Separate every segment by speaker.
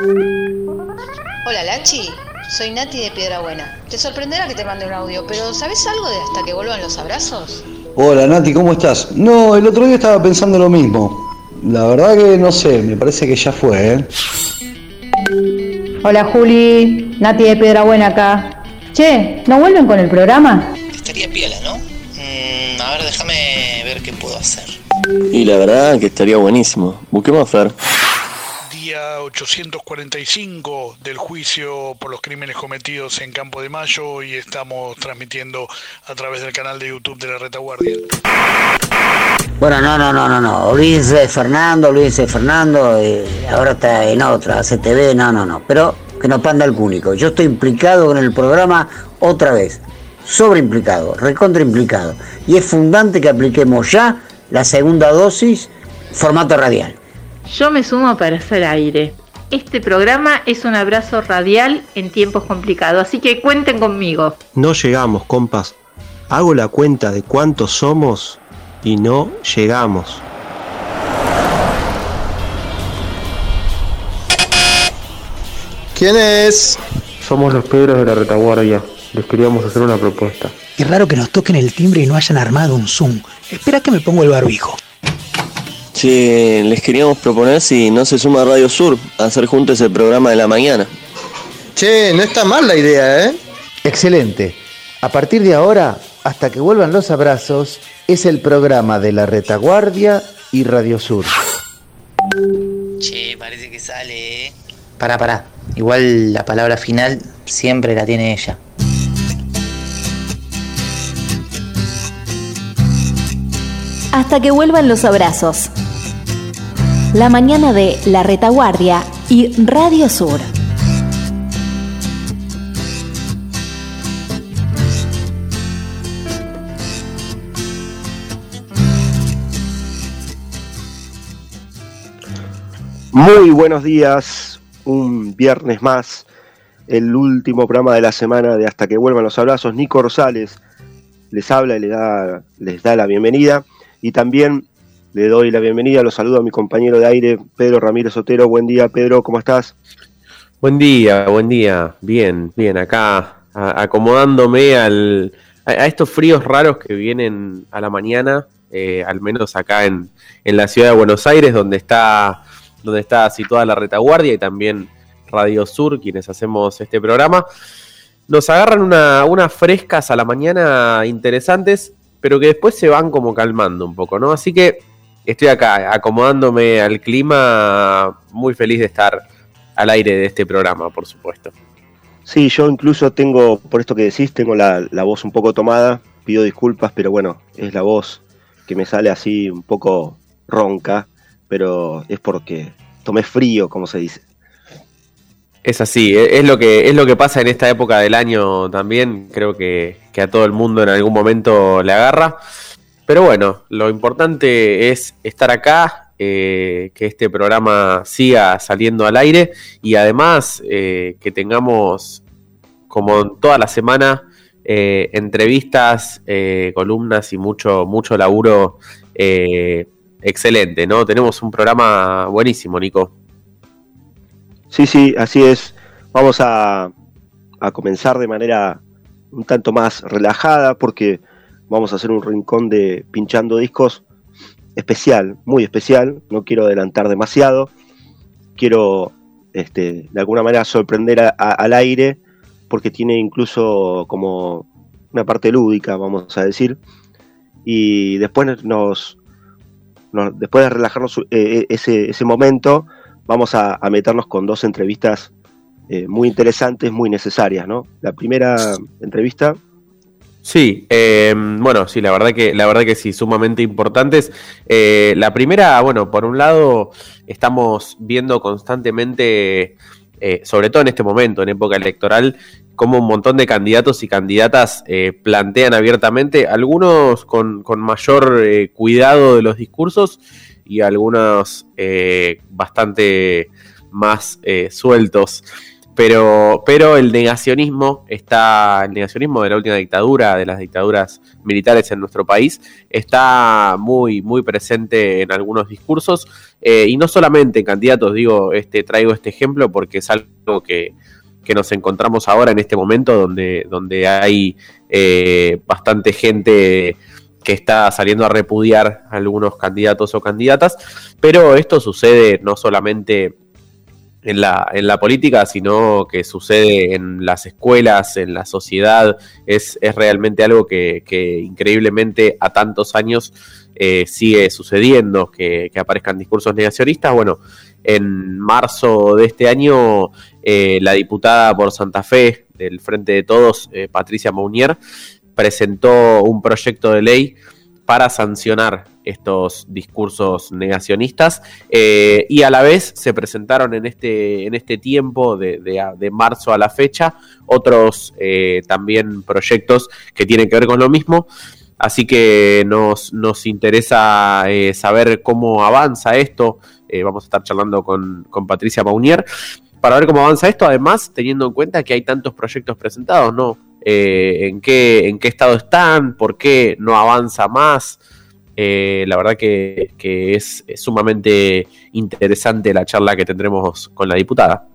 Speaker 1: Hola Lachi, soy Nati de Piedrabuena. Te sorprenderá que te mande un audio, pero ¿sabes algo de Hasta que vuelvan los abrazos?
Speaker 2: Hola Nati, ¿cómo estás? No, el otro día estaba pensando lo mismo. La verdad que no sé, me parece que ya fue, ¿eh?
Speaker 3: Hola Juli, Nati de Piedrabuena acá. Che, ¿no vuelven con el programa?
Speaker 4: Estaría piola, ¿no? A ver, déjame ver qué puedo hacer.
Speaker 5: Y la verdad que estaría buenísimo. Busquemos, Fer.
Speaker 6: Día 845 del juicio por los crímenes cometidos en Campo de Mayo y estamos transmitiendo a través del canal de YouTube de La Retaguardia.
Speaker 7: Bueno, no. Olvídense de Fernando, ahora está en otra, CTV, no. Pero que no panda el cúnico. Yo estoy implicado en el programa otra vez. Sobreimplicado, recontraimplicado. Y es fundante que apliquemos ya la segunda dosis formato radial.
Speaker 8: Yo me sumo para hacer aire. Este programa es un abrazo radial en tiempos complicados, así que cuenten conmigo.
Speaker 9: No llegamos, compas. Hago la cuenta de cuántos somos y no llegamos.
Speaker 10: ¿Quién es?
Speaker 11: Somos los Pedros de La Retaguardia. Les queríamos hacer una propuesta.
Speaker 12: Qué raro que nos toquen el timbre y no hayan armado un Zoom. Espera que me pongo el barbijo.
Speaker 5: Che, les queríamos proponer si no se suma Radio Sur a hacer juntos el programa de la mañana.
Speaker 10: Che, no está mal la idea, ¿eh?
Speaker 13: Excelente. A partir de ahora, hasta que vuelvan los abrazos, es el programa de La Retaguardia y Radio Sur.
Speaker 4: Che, parece que sale, ¿eh?
Speaker 14: Pará. Igual la palabra final siempre la tiene ella.
Speaker 15: Hasta que vuelvan los abrazos. La mañana de La Retaguardia y Radio Sur.
Speaker 9: Muy buenos días, un viernes más, el último programa de la semana de Hasta que vuelvan los abrazos. Nico Rosales les habla y les da la bienvenida, y también le doy la bienvenida, los saludo a mi compañero de aire, Pedro Ramírez Otero. Buen día, Pedro, ¿cómo estás?
Speaker 16: Buen día, bien, acá acomodándome a estos fríos raros que vienen a la mañana, al menos acá en la ciudad de Buenos Aires, donde está situada La Retaguardia y también Radio Sur, quienes hacemos este programa. Nos agarran unas frescas a la mañana interesantes, pero que después se van como calmando un poco, ¿no? Así que estoy acá acomodándome al clima, muy feliz de estar al aire de este programa, por supuesto.
Speaker 9: Sí, yo incluso tengo, por esto que decís, tengo la voz un poco tomada, pido disculpas, pero bueno, es la voz que me sale así un poco ronca, pero es porque tomé frío, como se dice.
Speaker 16: Es así, es lo que pasa en esta época del año también, creo que a todo el mundo en algún momento le agarra, pero bueno, lo importante es estar acá, que este programa siga saliendo al aire y además que tengamos, como toda la semana, entrevistas, columnas y mucho laburo excelente, ¿no? Tenemos un programa buenísimo, Nico.
Speaker 9: Sí, así es. Vamos a comenzar de manera un tanto más relajada, porque vamos a hacer un rincón de pinchando discos especial, muy especial. No quiero adelantar demasiado. Quiero, de alguna manera, sorprender al aire, porque tiene incluso como una parte lúdica, vamos a decir. Y después después de relajarnos ese momento, vamos a meternos con dos entrevistas muy interesantes, muy necesarias, ¿no? La primera entrevista.
Speaker 16: Sí, sí, la verdad que sí, sumamente importantes. La primera, bueno, por un lado, estamos viendo constantemente, sobre todo en este momento, en época electoral, como un montón de candidatos y candidatas plantean abiertamente, algunos con mayor cuidado de los discursos y algunos bastante más sueltos. pero el negacionismo de la última dictadura, de las dictaduras militares en nuestro país, está muy, muy presente en algunos discursos, y no solamente en candidatos. Traigo este ejemplo porque es algo que nos encontramos ahora en este momento donde hay bastante gente que está saliendo a repudiar a algunos candidatos o candidatas, pero esto sucede no solamente en la política, sino que sucede en las escuelas, en la sociedad. Es realmente algo que increíblemente a tantos años sigue sucediendo, que aparezcan discursos negacionistas. Bueno, en marzo de este año, la diputada por Santa Fe del Frente de Todos, Patricia Mounier, presentó un proyecto de ley para sancionar estos discursos negacionistas, y a la vez se presentaron en este tiempo de marzo a la fecha otros también proyectos que tienen que ver con lo mismo. Así que nos interesa saber cómo avanza esto. Vamos a estar charlando con Patricia Mounier para ver cómo avanza esto, además teniendo en cuenta que hay tantos proyectos presentados, ¿no? ¿En qué estado están? ¿Por qué no avanza más? La verdad que es sumamente interesante la charla que tendremos con la diputada.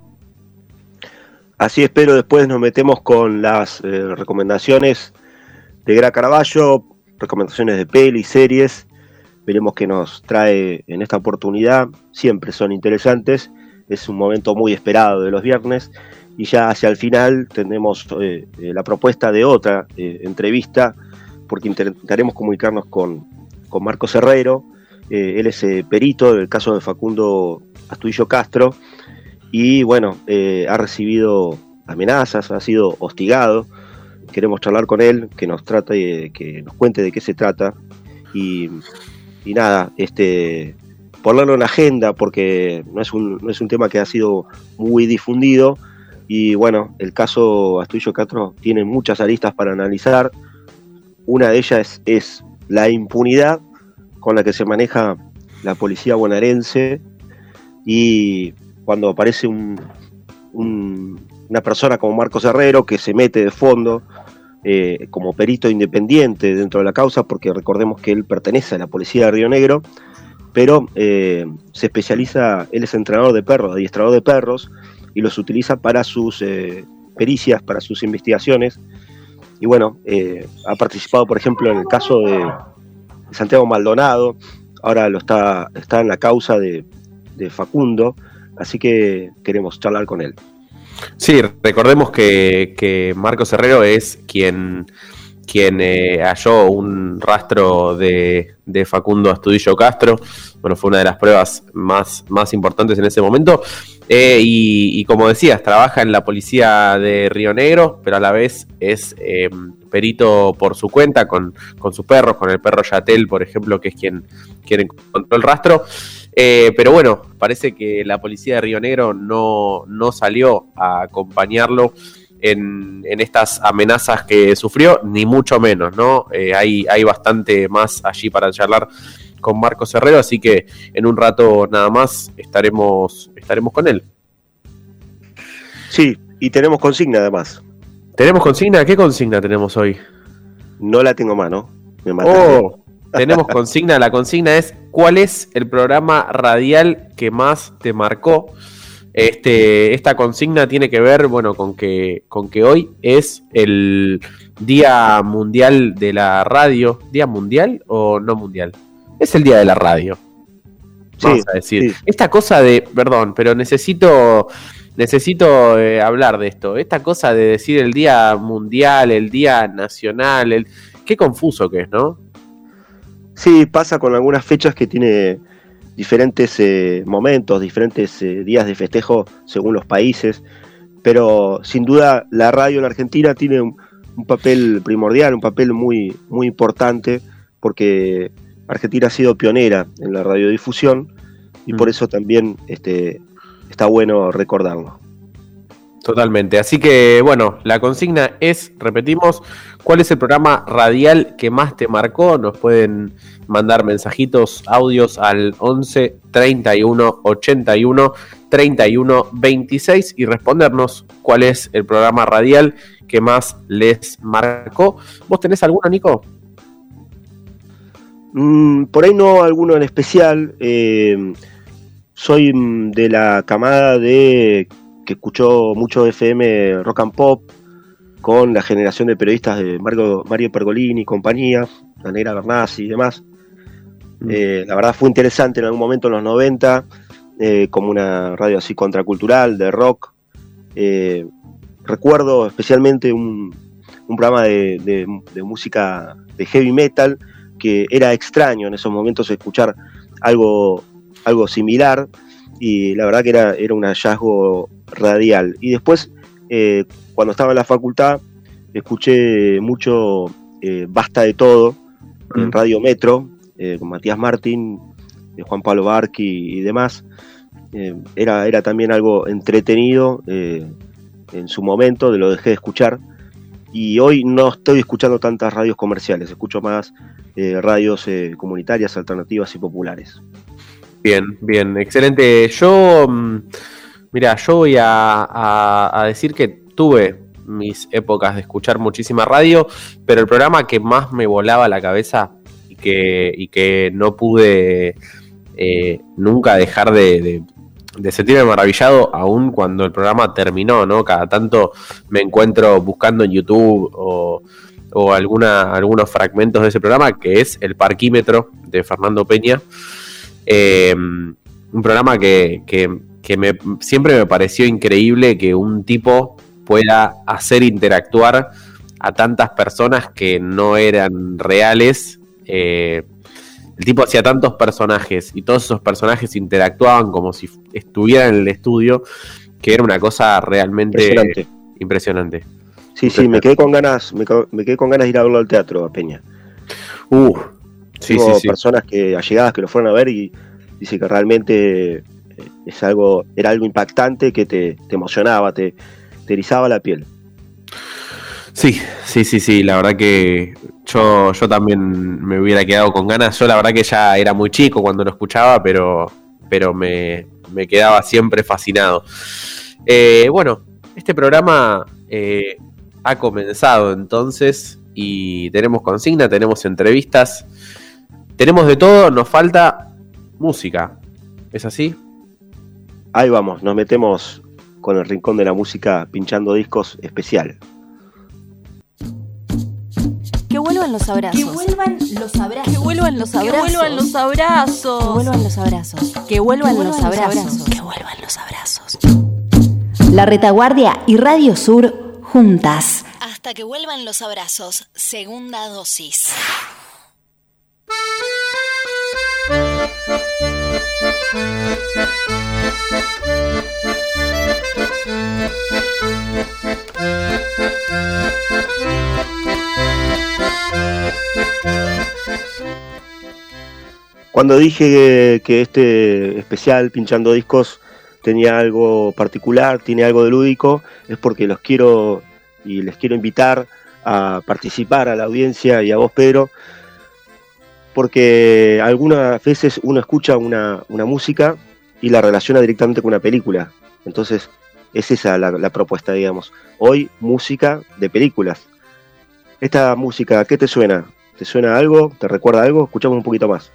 Speaker 9: Así es, pero después nos metemos con las recomendaciones de Gra Caraballo, recomendaciones de pelis, series. Veremos qué nos trae en esta oportunidad. Siempre son interesantes. Es un momento muy esperado de los viernes. Y ya hacia el final tendremos la propuesta de otra entrevista, porque intentaremos comunicarnos con Marcos Herrero. Él es perito del caso de Facundo Astudillo Castro, y bueno, ha recibido amenazas, ha sido hostigado. Queremos charlar con él, que nos cuente de qué se trata, y nada, ponerlo en la agenda, porque no es un tema que ha sido muy difundido. Y bueno, el caso Astudillo Castro tiene muchas aristas para analizar. Una de ellas es la impunidad con la que se maneja la policía bonaerense, y cuando aparece una persona como Marcos Herrero, que se mete de fondo como perito independiente dentro de la causa, porque recordemos que él pertenece a la policía de Río Negro, pero se especializa, él es entrenador de perros, adiestrador de perros, y los utiliza para sus pericias, para sus investigaciones. Y bueno, ha participado, por ejemplo, en el caso de Santiago Maldonado. Ahora está en la causa de Facundo, así que queremos charlar con él.
Speaker 16: Sí, recordemos que Marcos Herrero es quien halló un rastro de Facundo Astudillo Castro. Bueno, fue una de las pruebas más importantes en ese momento. Y como decías, trabaja en la policía de Río Negro, pero a la vez es perito por su cuenta con sus perros, con el perro Yatel, por ejemplo, que es quien encontró el rastro. Pero bueno, parece que la policía de Río Negro no salió a acompañarlo en estas amenazas que sufrió, ni mucho menos, ¿no? Hay bastante más allí para charlar con Marcos Herrero, así que en un rato nada más estaremos con él.
Speaker 9: Sí, y tenemos consigna además.
Speaker 16: ¿Tenemos consigna? ¿Qué consigna tenemos hoy?
Speaker 9: No la tengo a mano, me mataste.
Speaker 16: Tenemos consigna. La consigna es: ¿cuál es el programa radial que más te marcó? Esta consigna tiene que ver, bueno, con que hoy es el Día Mundial de la Radio. ¿Día mundial o no mundial? Es el Día de la Radio. Vamos a decir. Sí. Esta cosa de, perdón, pero necesito hablar de esto. Esta cosa de decir el Día Mundial, el Día Nacional, qué confuso que es, ¿no?
Speaker 9: Sí, pasa con algunas fechas que tiene diferentes momentos, diferentes días de festejo según los países, pero sin duda la radio en Argentina tiene un papel primordial, un papel muy, muy importante, porque Argentina ha sido pionera en la radiodifusión, y por eso también está bueno recordarlo.
Speaker 16: Totalmente. Así que, bueno, la consigna es, repetimos, ¿cuál es el programa radial que más te marcó? Nos pueden mandar mensajitos, audios al 11 31 81 31 26 y respondernos cuál es el programa radial que más les marcó. ¿Vos tenés alguno, Nico?
Speaker 9: Por ahí no alguno en especial. Soy de la camada que escuchó mucho FM Rock and Pop, con la generación de periodistas de Mario Pergolini y compañía, la Negra Bernasi y demás. La verdad fue interesante en algún momento en los 90, como una radio así contracultural, de rock. Recuerdo especialmente un programa de música de heavy metal, que era extraño en esos momentos escuchar algo similar, y la verdad que era un hallazgo radial. Y después, cuando estaba en la facultad, escuché mucho Basta de Todo en Radio Metro, con Matías Martín, Juan Pablo Barqui y demás. Era también algo entretenido en su momento, lo dejé de escuchar. Y hoy no estoy escuchando tantas radios comerciales, escucho más radios comunitarias, alternativas y populares.
Speaker 16: Bien, excelente. Yo voy a decir que tuve mis épocas de escuchar muchísima radio, pero el programa que más me volaba la cabeza y que no pude nunca dejar de sentirme maravillado, aún cuando el programa terminó, ¿no? Cada tanto me encuentro buscando en YouTube o algunos fragmentos de ese programa, que es El Parquímetro de Fernando Peña. Un programa que siempre me pareció increíble que un tipo pueda hacer interactuar a tantas personas que no eran reales. El tipo hacía tantos personajes y todos esos personajes interactuaban como si estuvieran en el estudio, que era una cosa realmente impresionante.
Speaker 9: Sí, me quedé con ganas de ir a verlo al teatro, a Peña.
Speaker 16: Sí.
Speaker 9: Personas allegadas que lo fueron a ver y dice que realmente era algo impactante, que te emocionaba, te erizaba la piel.
Speaker 16: Sí, la verdad que yo también me hubiera quedado con ganas. Yo la verdad que ya era muy chico cuando lo escuchaba, pero me quedaba siempre fascinado. Bueno, este programa ha comenzado entonces y tenemos consigna, tenemos entrevistas, tenemos de todo, nos falta música. ¿Es así?
Speaker 9: Ahí vamos, nos metemos con el rincón de la música pinchando discos especial.
Speaker 15: Que vuelvan los abrazos. Que vuelvan los abrazos. Que vuelvan los abrazos. Que vuelvan los abrazos. Que vuelvan los abrazos. Que vuelvan los abrazos. Que vuelvan los abrazos. La Retaguardia y Radio Sur juntas. Hasta que vuelvan los abrazos. Segunda dosis.
Speaker 9: Cuando dije que este especial pinchando discos tenía algo particular, tiene algo de lúdico, es porque les quiero invitar a participar a la audiencia y a vos, Pedro, porque algunas veces uno escucha una música y la relaciona directamente con una película. Entonces es esa la propuesta, digamos. Hoy, música de películas. Esta música, ¿qué te suena? ¿Te suena algo? ¿Te recuerda algo? Escuchamos un poquito más.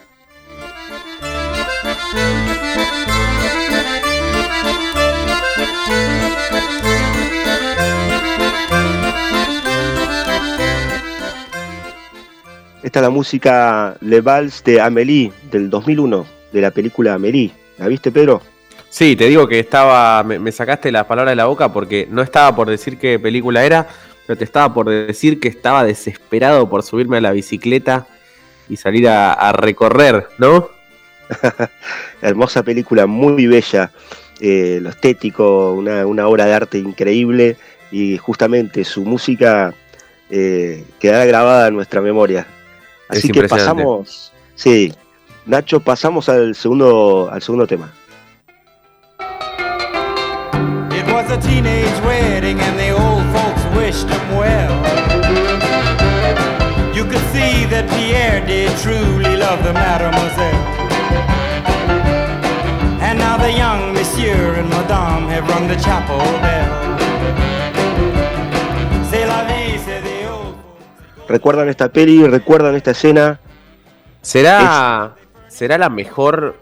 Speaker 9: Esta es la música Le Vals de Amélie, del 2001, de la película Amélie. ¿La viste, Pedro?
Speaker 16: Sí, te digo que me sacaste las palabras de la boca porque no estaba por decir qué película era, pero te estaba por decir que estaba desesperado por subirme a la bicicleta y salir a recorrer, ¿no?
Speaker 9: Hermosa película, muy bella, lo estético, una obra de arte increíble, y justamente su música quedará grabada en nuestra memoria. Así que pasamos, sí, Nacho, pasamos al segundo tema.
Speaker 17: Et voilà was a teenage wedding and the old folks wished him well. You could see that Pierre did truly love the mademoiselle. And now the young monsieur and madame have rung the chapel bell. C'est la vie, c'est the old folks.
Speaker 9: ¿Recuerdan esta peli? ¿Recuerdan esta escena?
Speaker 16: ¿Será la mejor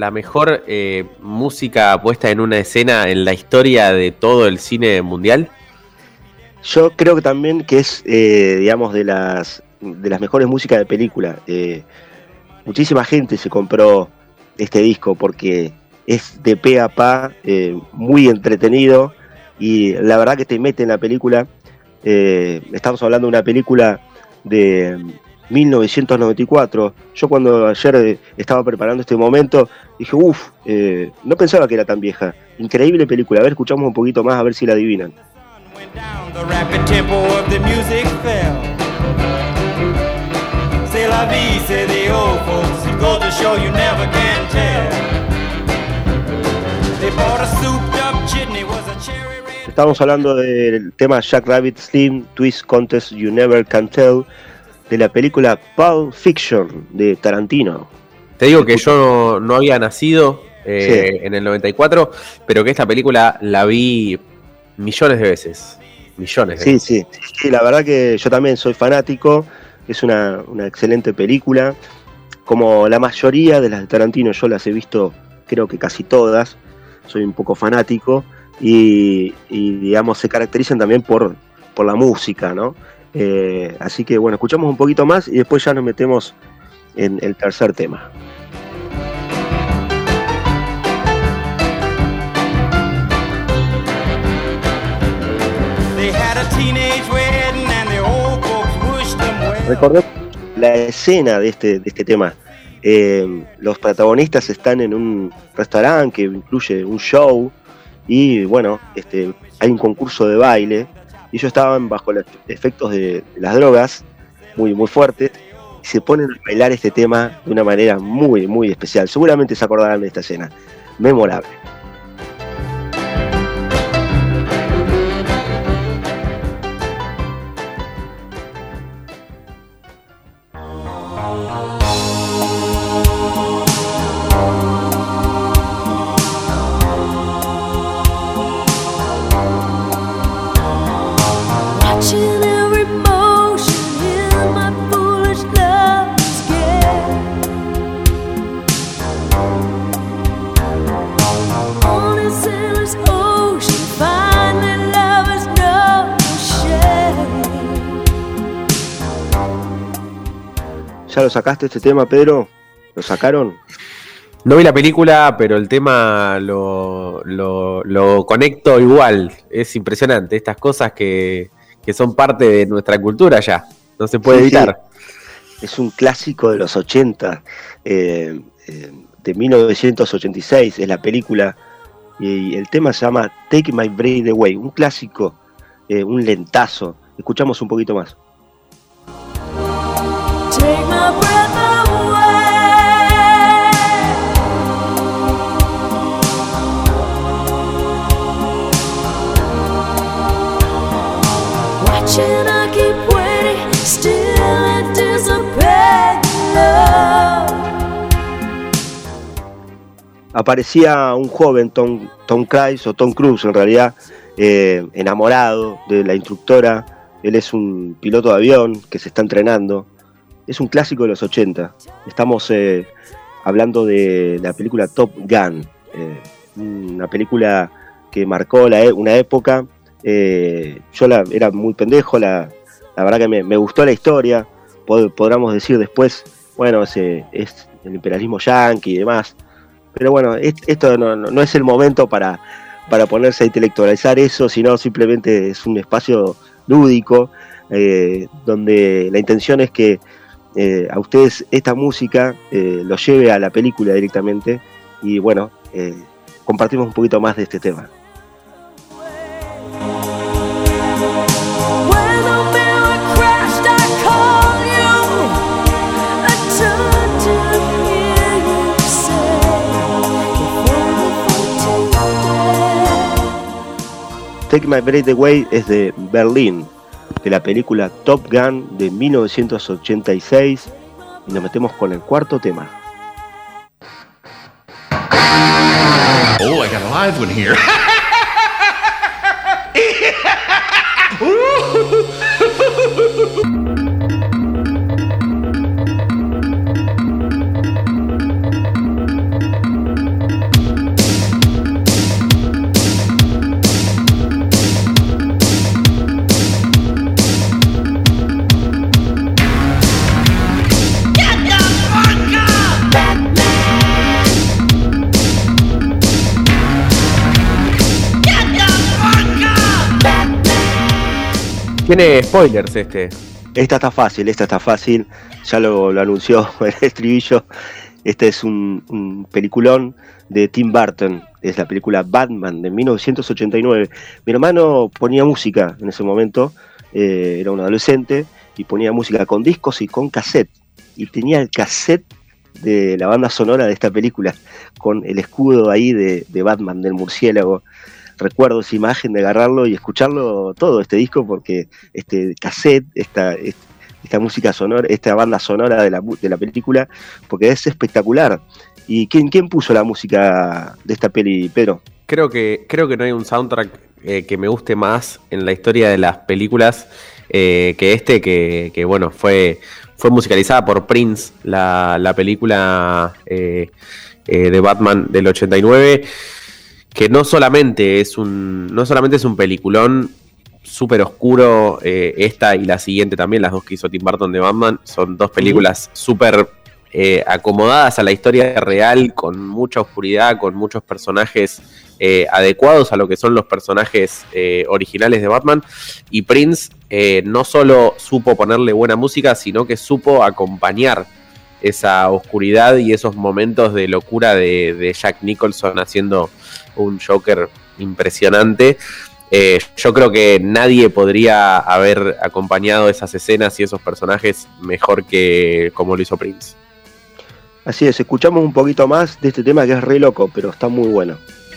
Speaker 16: música puesta en una escena en la historia de todo el cine mundial?
Speaker 9: Yo creo que también que es, digamos, de las mejores músicas de película. Muchísima gente se compró este disco porque es de pe a pa, muy entretenido, y la verdad que te mete en la película. Estamos hablando de una película de 1994. Yo cuando ayer estaba preparando este momento dije, no pensaba que era tan vieja. Increíble película. A ver, escuchamos un poquito más a ver si la adivinan.
Speaker 17: The rapid tempo of the music fell. C'est la vie, say the old folks. It goes to show you never can tell. They bought a souped up chitney, was a cherry red.
Speaker 9: Estamos hablando del tema Jack Rabbit Slim Twist Contest You Never Can Tell, de la película Pulp Fiction de Tarantino.
Speaker 16: Te digo que yo no había nacido en el 94, pero que esta película la vi millones de veces. Sí,
Speaker 9: la verdad que yo también soy fanático. Es una excelente película. Como la mayoría de las de Tarantino, yo las he visto, creo que casi todas. Soy un poco fanático y digamos, se caracterizan también por la música, ¿no? Así que bueno, escuchamos un poquito más y después ya nos metemos en el tercer tema. Recordemos la escena de este tema. Los protagonistas están en un restaurante que incluye un show y bueno, hay un concurso de baile y ellos estaban bajo los efectos de las drogas muy, muy fuertes y se ponen a bailar este tema de una manera muy, muy especial. Seguramente se acordarán de esta escena. Memorable. ¿Ya lo sacaste este tema, Pedro? ¿Lo sacaron?
Speaker 16: No vi la película, pero el tema lo conecto igual. Es impresionante. Estas cosas que son parte de nuestra cultura ya. No se puede evitar.
Speaker 9: Sí. Es un clásico de los 80, de 1986, es la película. Y el tema se llama Take My Breath Away. Un clásico, un lentazo. Escuchamos un poquito más.
Speaker 18: Take my breath away. Watching, I keep waiting, still anticipating love.
Speaker 9: Aparecía un joven Tom Cruise, o Tom Cruise en realidad, enamorado de la instructora. Él es un piloto de avión que se está entrenando. Es un clásico de los 80. Estamos hablando de la película Top Gun. Una película que marcó una época. Yo era muy pendejo. La verdad que me gustó la historia. Podríamos decir después, bueno, es el imperialismo yanqui y demás. Pero bueno, esto no es el momento para ponerse a intelectualizar eso, sino simplemente es un espacio lúdico donde la intención es que a ustedes esta música los lleve a la película directamente y bueno, compartimos un poquito más de este tema. Take My Breath Away es de Berlín, de la película Top Gun de 1986, y nos metemos con el cuarto tema.
Speaker 19: Oh, I got a live one here.
Speaker 16: Tiene spoilers este.
Speaker 9: Esta está fácil, ya lo anunció el estribillo. Este es un peliculón de Tim Burton, es la película Batman de 1989. Mi hermano ponía música en ese momento, era un adolescente, y ponía música con discos y con cassette. Y tenía el cassette de la banda sonora de esta película, con el escudo ahí de Batman, del murciélago. Recuerdo esa imagen de agarrarlo y escucharlo todo este disco, porque este cassette, esta música sonora, esta banda sonora de la película, porque es espectacular. ¿Y quién puso la música de esta peli, Pedro?
Speaker 16: Creo que no hay un soundtrack que me guste más en la historia de las películas que bueno, fue musicalizada por Prince, la película de Batman del 89. Que no solamente es un peliculón súper oscuro, esta y la siguiente también, las dos que hizo Tim Burton de Batman, son dos películas súper acomodadas a la historia real, con mucha oscuridad, con muchos personajes adecuados a lo que son los personajes originales de Batman. Y Prince no solo supo ponerle buena música, sino que supo acompañar esa oscuridad y esos momentos de locura de Jack Nicholson haciendo un Joker impresionante. Yo creo que nadie podría haber acompañado esas escenas y esos personajes mejor que como lo hizo Prince.
Speaker 9: Así es, escuchamos un poquito más de este tema que es re loco, pero está muy bueno.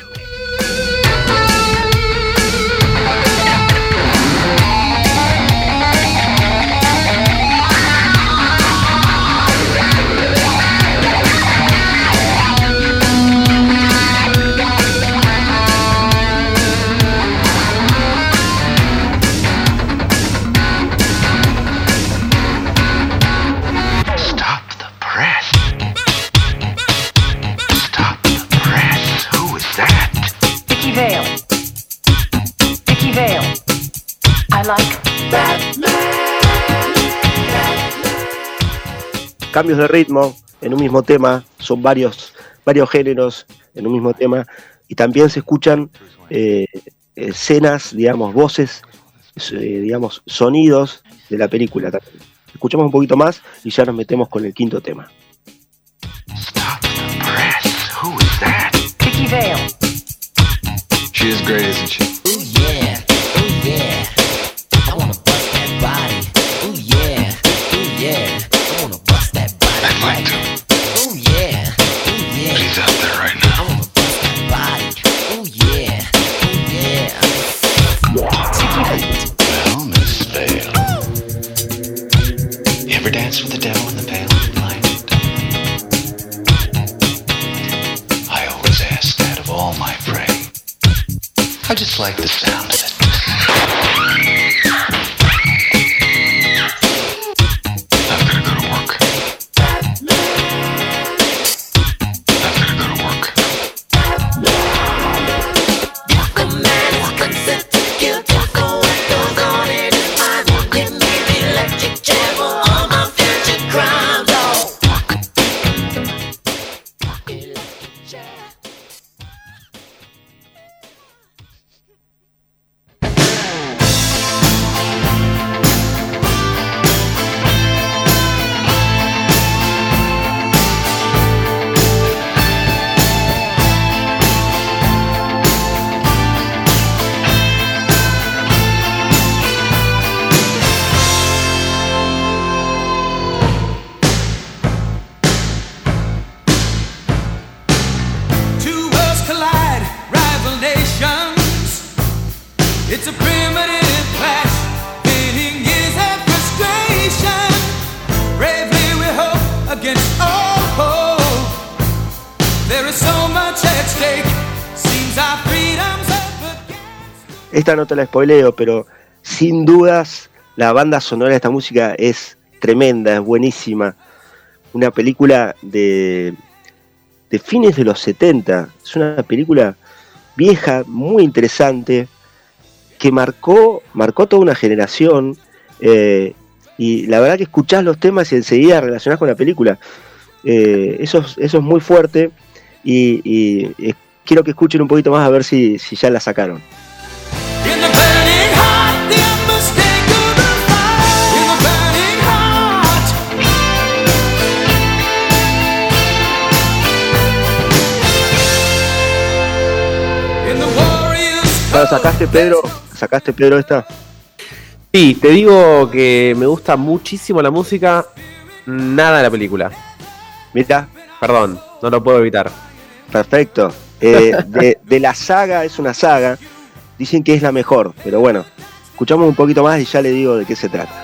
Speaker 9: Cambios de ritmo en un mismo tema, son varios géneros en un mismo tema, y también se escuchan escenas, digamos, voces, digamos, sonidos de la película. Escuchamos un poquito más y ya nos metemos con el quinto tema.
Speaker 19: Stop the press. Who is that? Vicky Vale. She is great, isn't she? Ooh yeah, ooh yeah. I wanna bust that body. Ooh yeah, ooh yeah. I wanna bust that body. I'd like to. Ooh yeah, ooh yeah. But he's out there right now. I wanna bust that body. Ooh yeah, ooh yeah. Well, Miss Vale, you ever dance with the devil in the pale moonlight? I always ask that of all my prey. I just like the sound of it. I've gotta go to work. The man is consent to kill, talk on what goes on in his mind. Give me the electric chair for all my future crimes. Electric chair.
Speaker 17: It's a primitive clash, pitting years of frustration. Bravely we hope against all hope. There is so much at stake. Seems our freedom's up against.
Speaker 9: Esta no te la spoileo, pero sin dudas la banda sonora de esta música es tremenda, es buenísima. Una película de fines de los 70. Es una película vieja, muy interesante, que marcó toda una generación, y la verdad que escuchás los temas y enseguida relacionás con la película. Eso es muy fuerte, y quiero que escuchen un poquito más a ver si ya la sacaron. ¿Sacaste, Pedro, esta?
Speaker 16: Sí, te digo que me gusta muchísimo la música, nada la película.
Speaker 9: Mirá.
Speaker 16: Perdón, no lo puedo evitar.
Speaker 9: Perfecto. De la saga, es una saga, dicen que es la mejor, pero bueno, escuchamos un poquito más y ya le digo de qué se trata.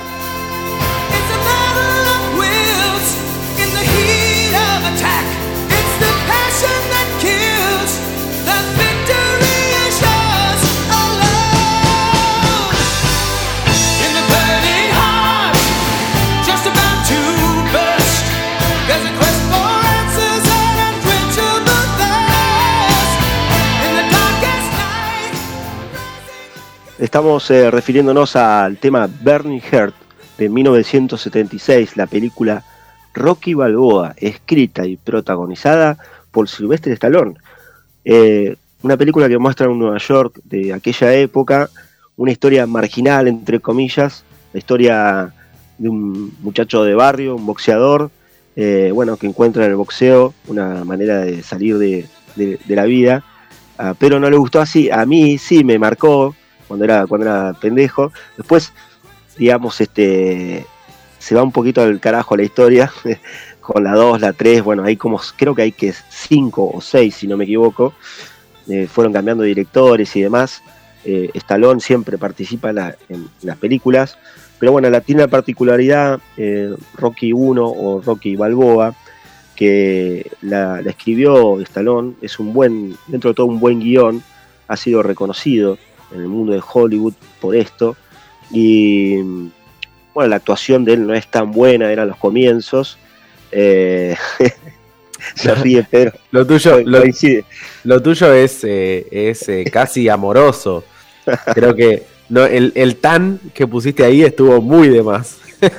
Speaker 9: Estamos refiriéndonos al tema Burning Heart de 1976, la película Rocky Balboa, escrita y protagonizada por Sylvester Stallone. Una película que muestra un Nueva York de aquella época, una historia marginal, entre comillas, la historia de un muchacho de barrio, un boxeador, que encuentra en el boxeo una manera de salir de la vida, pero no le gustó así. A mí sí me marcó cuando era pendejo. Después, digamos, se va un poquito al carajo la historia, con la 2, la 3, ahí creo que hay 5 o 6, si no me equivoco, fueron cambiando directores y demás. Stallone siempre participa en las películas, pero tiene la particularidad, Rocky 1 o Rocky Balboa, que la escribió Stallone, es dentro de todo un buen guión, ha sido reconocido en el mundo de Hollywood por esto, y la actuación de él no es tan buena, eran los comienzos. Se ríe, Pedro.
Speaker 16: Lo tuyo es casi amoroso. Creo que el tan que pusiste ahí estuvo muy de más.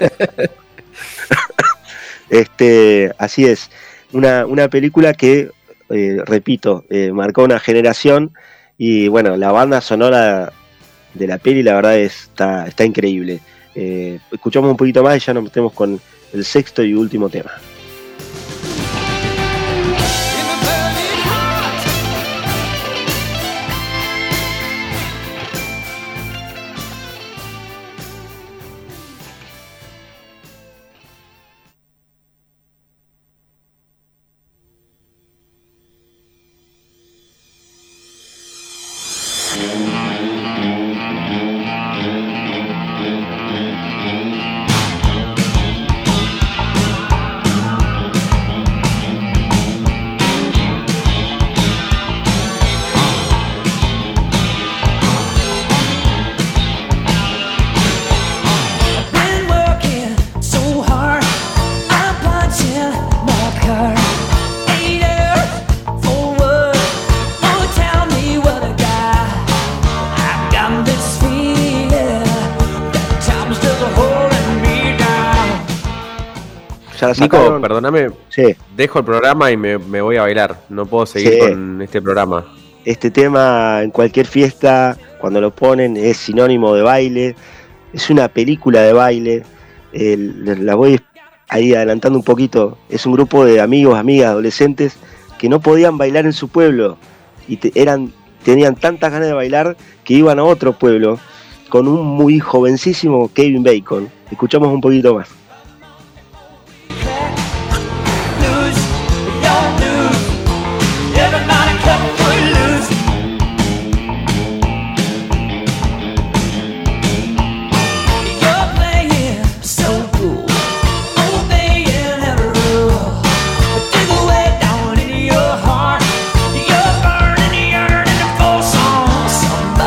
Speaker 9: Así es, una película que, repito, marcó una generación. Y la banda sonora de la peli, la verdad, está increíble. Escuchamos un poquito más y ya nos metemos con el sexto y último tema.
Speaker 16: Nico, perdóname,
Speaker 9: sí.
Speaker 16: Dejo el programa y me voy a bailar. No puedo seguir con este programa.
Speaker 9: Este tema en cualquier fiesta, cuando lo ponen, es sinónimo de baile. Es una película de baile. La voy ahí adelantando un poquito. Es un grupo de amigos, amigas, adolescentes que no podían bailar en su pueblo y tenían tantas ganas de bailar que iban a otro pueblo con un muy jovencísimo Kevin Bacon. Escuchamos un poquito más.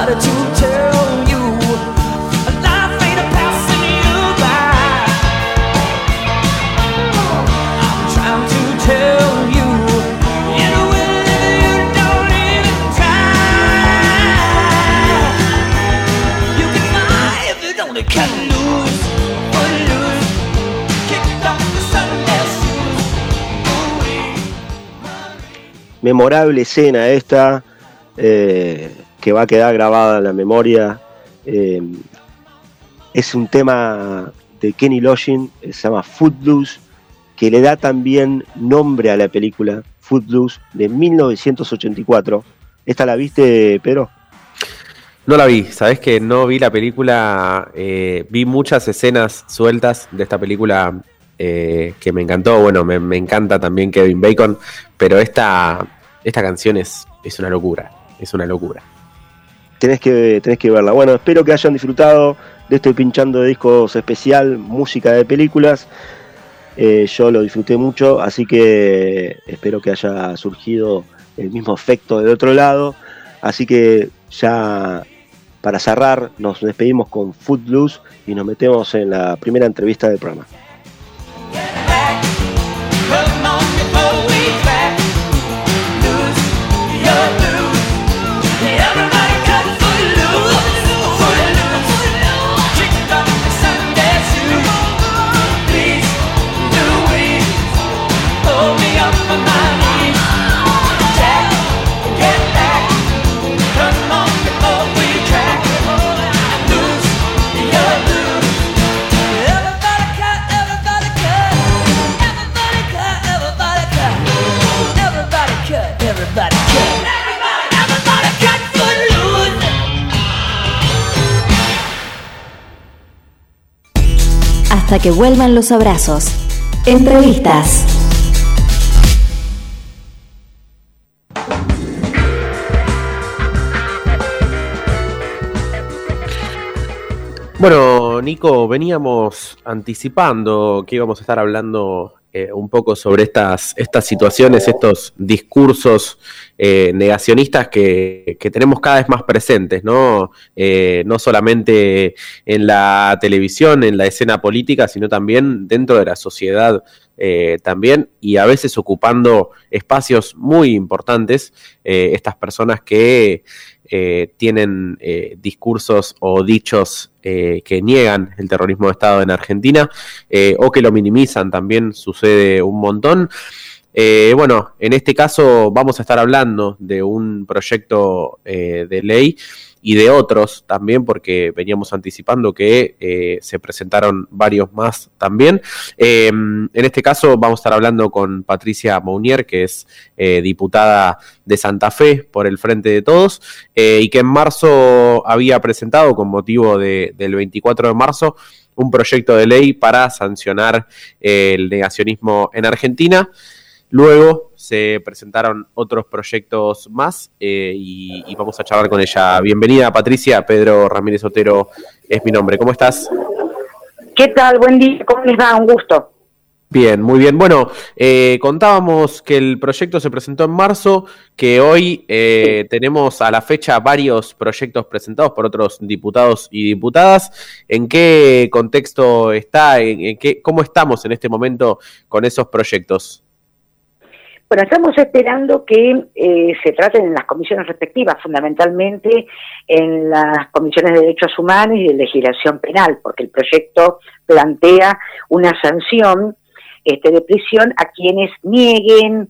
Speaker 18: Started to tell you life ain't a passing you by. I'm trying to tell you in a way that you don't even try. You can fly if you don't cut loose, or loose. Kick off the Sunday shoes.
Speaker 9: Memorable escena esta, que va a quedar grabada en la memoria. Es un tema de Kenny Loggins, se llama Footloose, que le da también nombre a la película Footloose de 1984. ¿Esta la viste, Pedro?
Speaker 16: No la vi, sabés que no vi la película, vi muchas escenas sueltas de esta película que me encantó. Bueno, me encanta también Kevin Bacon, pero esta canción es una locura, es una locura.
Speaker 9: Tenés que verla. Bueno, espero que hayan disfrutado de este pinchando de discos especial, música de películas. Yo lo disfruté mucho, así que espero que haya surgido el mismo efecto del otro lado. Así que ya para cerrar nos despedimos con Footloose y nos metemos en la primera entrevista del programa.
Speaker 15: Hasta que vuelvan los abrazos. Entrevistas.
Speaker 16: Bueno, Nico, veníamos anticipando que íbamos a estar hablando un poco sobre estas situaciones, estos discursos negacionistas que tenemos cada vez más presentes, ¿no? No solamente en la televisión, en la escena política, sino también dentro de la sociedad también, y a veces ocupando espacios muy importantes, estas personas que tienen discursos o dichos que niegan el terrorismo de Estado en Argentina o que lo minimizan, también sucede un montón. Bueno, en este caso vamos a estar hablando de un proyecto de ley y de otros también, porque veníamos anticipando que se presentaron varios más también. En este caso vamos a estar hablando con Patricia Mounier, que es diputada de Santa Fe por el Frente de Todos, y que en marzo había presentado, con motivo del 24 de marzo, un proyecto de ley para sancionar el negacionismo en Argentina. Luego se presentaron otros proyectos más y vamos a charlar con ella. Bienvenida, Patricia. Pedro Ramírez Otero es mi nombre. ¿Cómo estás?
Speaker 20: ¿Qué tal? Buen día. ¿Cómo les va? Un gusto.
Speaker 16: Bien, muy bien. Bueno, contábamos que el proyecto se presentó en marzo, que hoy tenemos a la fecha varios proyectos presentados por otros diputados y diputadas. ¿En qué contexto está? ¿Cómo estamos en este momento con esos proyectos?
Speaker 20: Bueno, estamos esperando que se traten en las comisiones respectivas, fundamentalmente en las comisiones de derechos humanos y de legislación penal, porque el proyecto plantea una sanción de prisión a quienes nieguen,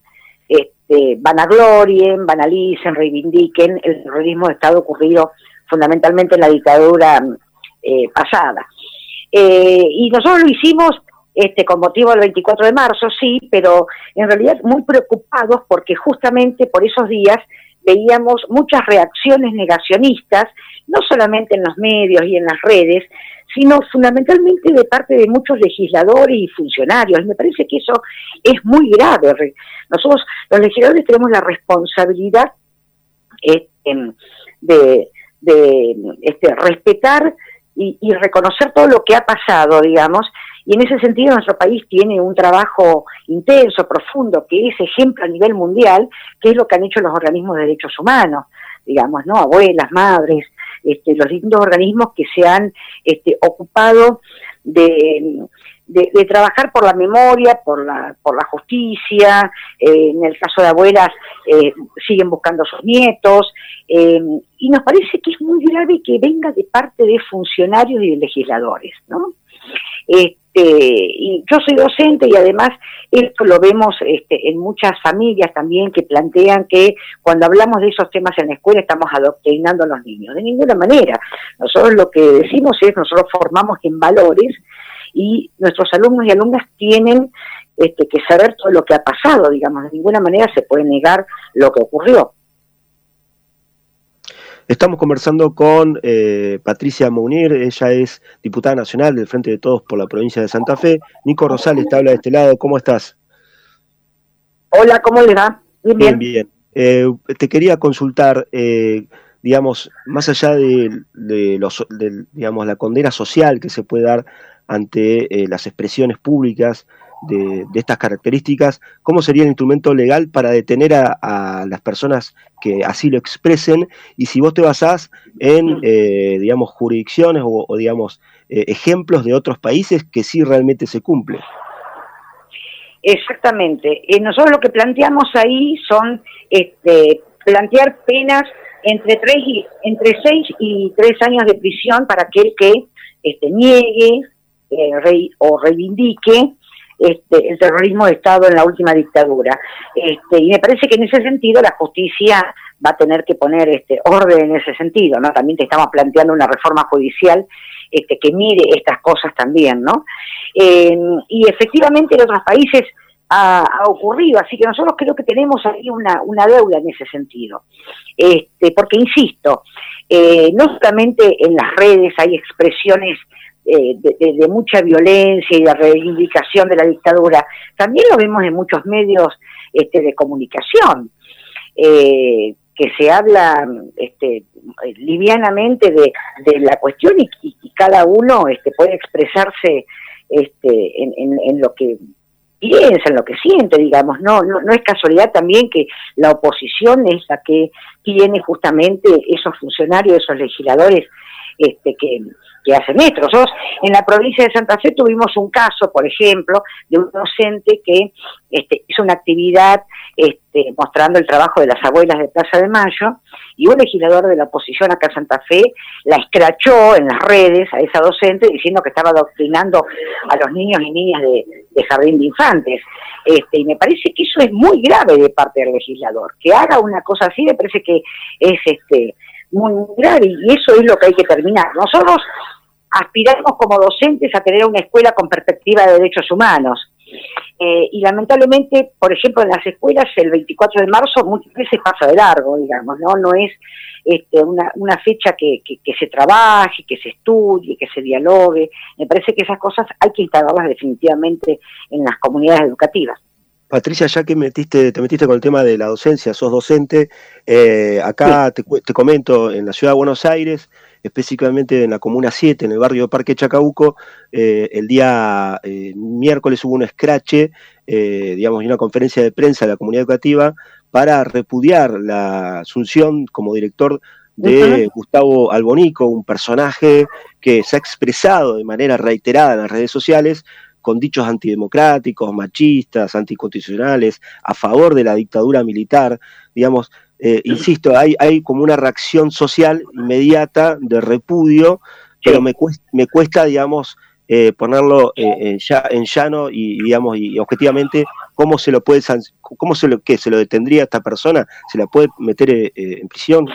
Speaker 20: vanaglorien, banalicen, reivindiquen el terrorismo de Estado ocurrido fundamentalmente en la dictadura pasada. Y nosotros lo hicimos con motivo del 24 de marzo, sí, pero en realidad muy preocupados porque justamente por esos días veíamos muchas reacciones negacionistas, no solamente en los medios y en las redes, sino fundamentalmente de parte de muchos legisladores y funcionarios. Me parece que eso es muy grave. Nosotros, los legisladores, tenemos la responsabilidad de respetar y reconocer todo lo que ha pasado, digamos, y en ese sentido nuestro país tiene un trabajo intenso, profundo, que es ejemplo a nivel mundial, que es lo que han hecho los organismos de derechos humanos, digamos, ¿no? Abuelas, madres, los distintos organismos que se han ocupado de trabajar por la memoria, por la justicia. En el caso de abuelas, siguen buscando a sus nietos, y nos parece que es muy grave que venga de parte de funcionarios y de legisladores, ¿no? Y yo soy docente y además esto lo vemos en muchas familias también, que plantean que cuando hablamos de esos temas en la escuela estamos adoctrinando a los niños. De ninguna manera. Nosotros lo que decimos es, nosotros formamos en valores, y nuestros alumnos y alumnas tienen que saber todo lo que ha pasado, digamos. De ninguna manera se puede negar lo que ocurrió.
Speaker 9: Estamos conversando con Patricia Mounir, ella es diputada nacional del Frente de Todos por la provincia de Santa Fe. Nico Rosales te habla de este lado, ¿cómo estás?
Speaker 20: Hola, ¿cómo le va? Bien.
Speaker 9: Bien. Te quería consultar, digamos, más allá de digamos, la condena social que se puede dar ante las expresiones públicas de estas características, ¿cómo sería el instrumento legal para detener a las personas que así lo expresen? Y si vos te basás en, digamos, jurisdicciones o digamos, ejemplos de otros países que sí realmente se cumple.
Speaker 20: Exactamente. Nosotros lo que planteamos ahí son plantear penas entre 6 y 3 años de prisión para aquel que niegue o reivindique el terrorismo de Estado en la última dictadura. Y me parece que en ese sentido la justicia va a tener que poner orden en ese sentido, ¿no? También te estamos planteando una reforma judicial que mire estas cosas también, ¿no? Y efectivamente en otros países ha ocurrido, así que nosotros creo que tenemos ahí una deuda en ese sentido. Porque, insisto, no solamente en las redes hay expresiones de mucha violencia y de reivindicación de la dictadura, también lo vemos en muchos medios de comunicación, que se habla livianamente de la cuestión y cada uno puede expresarse en lo que piensa, en lo que siente, digamos. No es casualidad también que la oposición es la que tiene justamente esos funcionarios, esos legisladores que hacen esto. Nosotros en la provincia de Santa Fe tuvimos un caso, por ejemplo, de un docente que hizo una actividad mostrando el trabajo de las abuelas de Plaza de Mayo, y un legislador de la oposición acá en Santa Fe la escrachó en las redes a esa docente diciendo que estaba adoctrinando a los niños y niñas de jardín de infantes. Y me parece que eso es muy grave de parte del legislador. Que haga una cosa así me parece que es muy grave, y eso es lo que hay que terminar. Nosotros aspiramos como docentes a tener una escuela con perspectiva de derechos humanos. Y lamentablemente, por ejemplo, en las escuelas el 24 de marzo muchas veces pasa de largo, digamos, no es una fecha que se trabaje, que se estudie, que se dialogue. Me parece que esas cosas hay que instalarlas definitivamente en las comunidades educativas.
Speaker 9: Patricia, ya que te metiste con el tema de la docencia, sos docente, acá sí. te comento, en la ciudad de Buenos Aires, específicamente en la Comuna 7, en el barrio Parque Chacabuco, el día miércoles hubo un escrache, digamos, y una conferencia de prensa de la comunidad educativa para repudiar la asunción como director de Gustavo Albonico, un personaje que se ha expresado de manera reiterada en las redes sociales con dichos antidemocráticos, machistas, anticonstitucionales, a favor de la dictadura militar, digamos. Insisto, hay como una reacción social inmediata de repudio, pero me cuesta, digamos, ponerlo en llano y, digamos, y objetivamente, ¿cómo se lo detendría a esta persona? ¿Se la puede meter en prisión?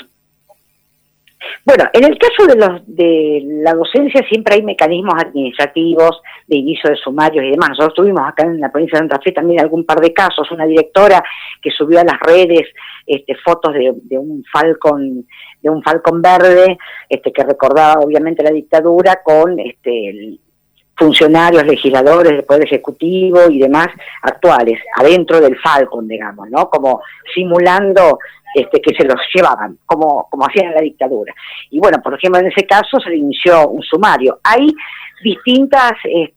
Speaker 20: Bueno, en el caso de la docencia siempre hay mecanismos administrativos de inicio de sumarios y demás. Nosotros tuvimos acá en la provincia de Santa Fe también algún par de casos, una directora que subió a las redes fotos de un falcón verde que recordaba obviamente la dictadura con funcionarios, legisladores del Poder Ejecutivo y demás actuales, adentro del falcón, digamos, ¿no? Como simulando que se los llevaban, como hacían en la dictadura. Y bueno, por ejemplo, en ese caso se le inició un sumario. Hay distintas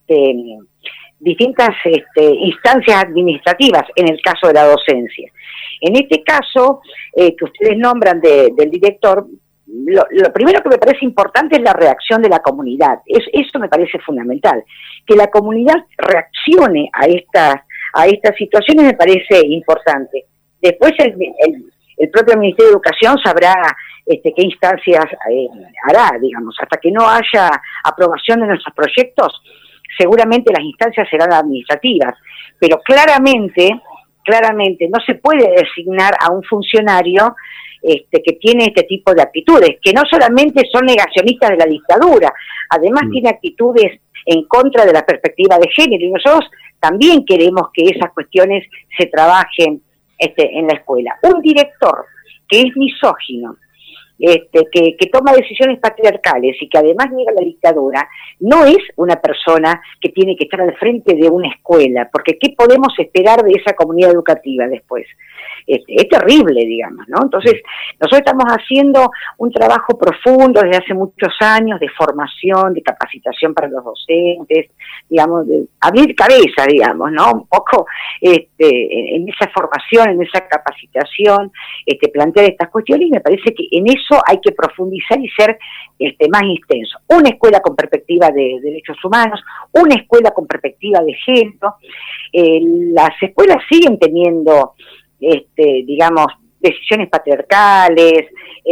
Speaker 20: instancias administrativas en el caso de la docencia. En este caso, que ustedes nombran del director, lo primero que me parece importante es la reacción de la comunidad. Eso me parece fundamental. Que la comunidad reaccione a estas situaciones me parece importante. Después el propio Ministerio de Educación sabrá qué instancias hará, digamos. Hasta que no haya aprobación de nuestros proyectos, seguramente las instancias serán administrativas. Pero claramente no se puede designar a un funcionario que tiene este tipo de actitudes, que no solamente son negacionistas de la dictadura, además tiene actitudes en contra de la perspectiva de género, y nosotros también queremos que esas cuestiones se trabajen en la escuela. Un director que es misógino, que toma decisiones patriarcales y que además niega la dictadura, no es una persona que tiene que estar al frente de una escuela, porque ¿qué podemos esperar de esa comunidad educativa después? Es terrible, digamos, ¿no? Entonces, nosotros estamos haciendo un trabajo profundo desde hace muchos años de formación, de capacitación para los docentes, digamos, de abrir cabeza, digamos, ¿no? Un poco en esa formación, en esa capacitación, plantear estas cuestiones, y me parece que en eso hay que profundizar y ser más intenso. Una escuela con perspectiva de derechos humanos, una escuela con perspectiva de género. Las escuelas siguen teniendo digamos, decisiones patriarcales,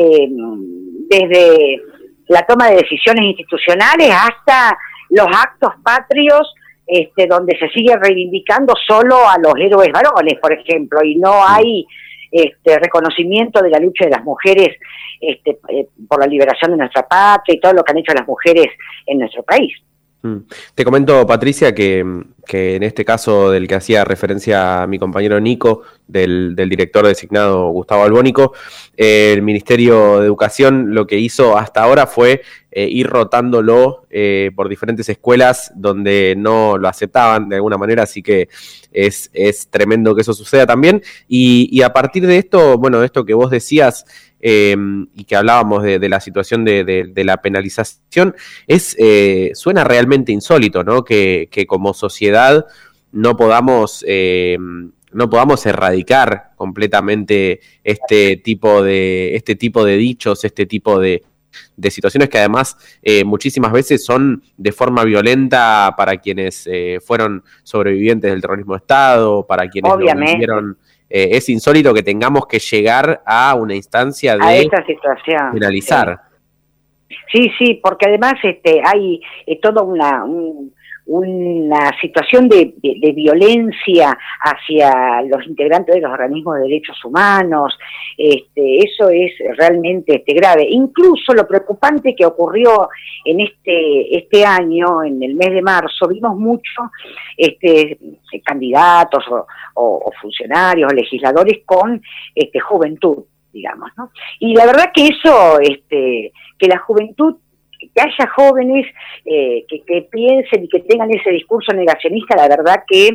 Speaker 20: desde la toma de decisiones institucionales hasta los actos patrios, donde se sigue reivindicando solo a los héroes varones, por ejemplo, y no hay reconocimiento de la lucha de las mujeres por la liberación de nuestra patria y todo lo que han hecho las mujeres en nuestro país.
Speaker 16: Te comento, Patricia, que en este caso del que hacía referencia a mi compañero Nico, del director designado Gustavo Albónico, el Ministerio de Educación lo que hizo hasta ahora fue ir rotándolo por diferentes escuelas donde no lo aceptaban de alguna manera, así que es tremendo que eso suceda también. Y a partir de esto, bueno, esto que vos decías, y que hablábamos de la situación de la penalización, suena realmente insólito, ¿no? Que como sociedad no podamos erradicar completamente este tipo de dichos, este tipo de situaciones que además muchísimas veces son de forma violenta para quienes fueron sobrevivientes del terrorismo de Estado, para quienes lo vivieron. Es insólito que tengamos que llegar a una instancia de
Speaker 20: esta situación,
Speaker 16: penalizar.
Speaker 20: Sí, porque además hay toda una situación de violencia hacia los integrantes de los organismos de derechos humanos. Eso es realmente grave. Incluso lo preocupante que ocurrió en este año, en el mes de marzo, vimos mucho candidatos o funcionarios o legisladores con juventud, digamos, ¿no? Y la verdad que eso, que la juventud, que haya jóvenes que piensen y que tengan ese discurso negacionista, la verdad que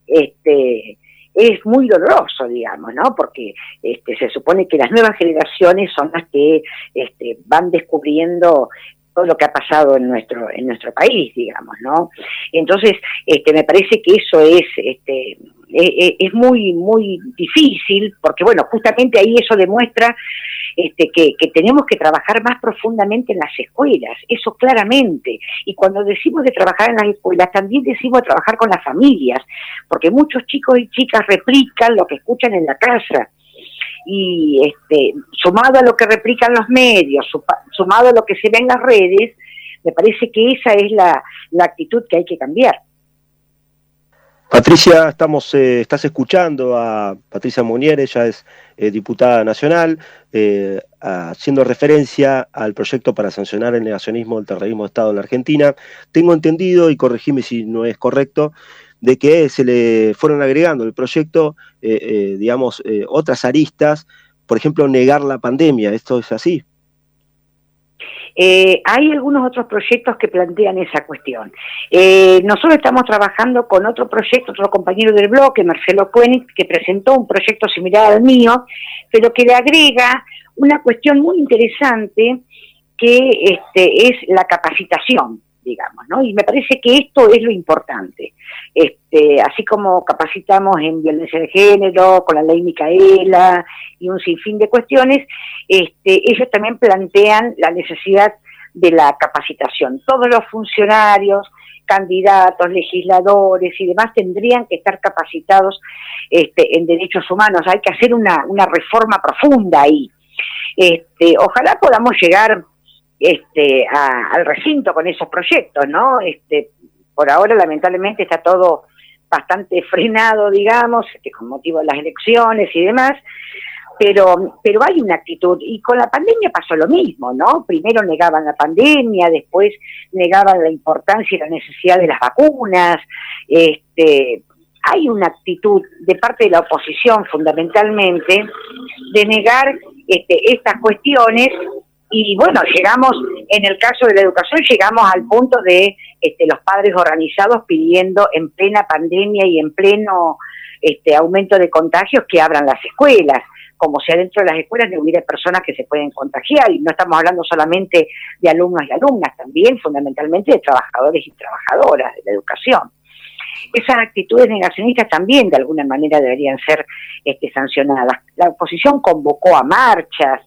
Speaker 20: es muy doloroso, digamos, ¿no? Porque se supone que las nuevas generaciones son las que van descubriendo todo lo que ha pasado en nuestro país, digamos, ¿no? Entonces, me parece que eso es muy, muy difícil, porque, bueno, justamente ahí eso demuestra que tenemos que trabajar más profundamente en las escuelas, eso claramente. Y cuando decimos de trabajar en las escuelas, también decimos de trabajar con las familias, porque muchos chicos y chicas replican lo que escuchan en la casa. Y sumado a lo que replican los medios, sumado a lo que se ve en las redes, me parece que esa es la actitud que hay que cambiar.
Speaker 9: Patricia, estás escuchando a Patricia Munier, ella es diputada nacional, haciendo referencia al proyecto para sancionar el negacionismo del terrorismo de Estado en la Argentina. Tengo entendido, y corregime si no es correcto, de que se le fueron agregando al proyecto, otras aristas, por ejemplo, negar la pandemia. ¿Esto es así?
Speaker 20: Hay algunos otros proyectos que plantean esa cuestión. Nosotros estamos trabajando con otro proyecto, otro compañero del bloque, Marcelo Koenig, que presentó un proyecto similar al mío, pero que le agrega una cuestión muy interesante que es la capacitación, digamos, ¿no? Y me parece que esto es lo importante. Así como capacitamos en violencia de género, con la ley Micaela y un sinfín de cuestiones, ellos también plantean la necesidad de la capacitación. Todos los funcionarios, candidatos, legisladores y demás tendrían que estar capacitados en derechos humanos. Hay que hacer una reforma profunda ahí. Ojalá podamos llegar al recinto con esos proyectos, ¿no? Por ahora, lamentablemente, está todo bastante frenado, digamos, con motivo de las elecciones y demás, pero hay una actitud, y con la pandemia pasó lo mismo, ¿no? Primero negaban la pandemia, después negaban la importancia y la necesidad de las vacunas. Hay una actitud de parte de la oposición, fundamentalmente, de negar estas cuestiones. Y bueno, llegamos, en el caso de la educación, llegamos al punto de los padres organizados pidiendo en plena pandemia y en pleno aumento de contagios que abran las escuelas, como si adentro de las escuelas no hubiera personas que se pueden contagiar. Y no estamos hablando solamente de alumnos y alumnas, también fundamentalmente de trabajadores y trabajadoras de la educación. Esas actitudes negacionistas también de alguna manera deberían ser sancionadas. La oposición convocó a marchas,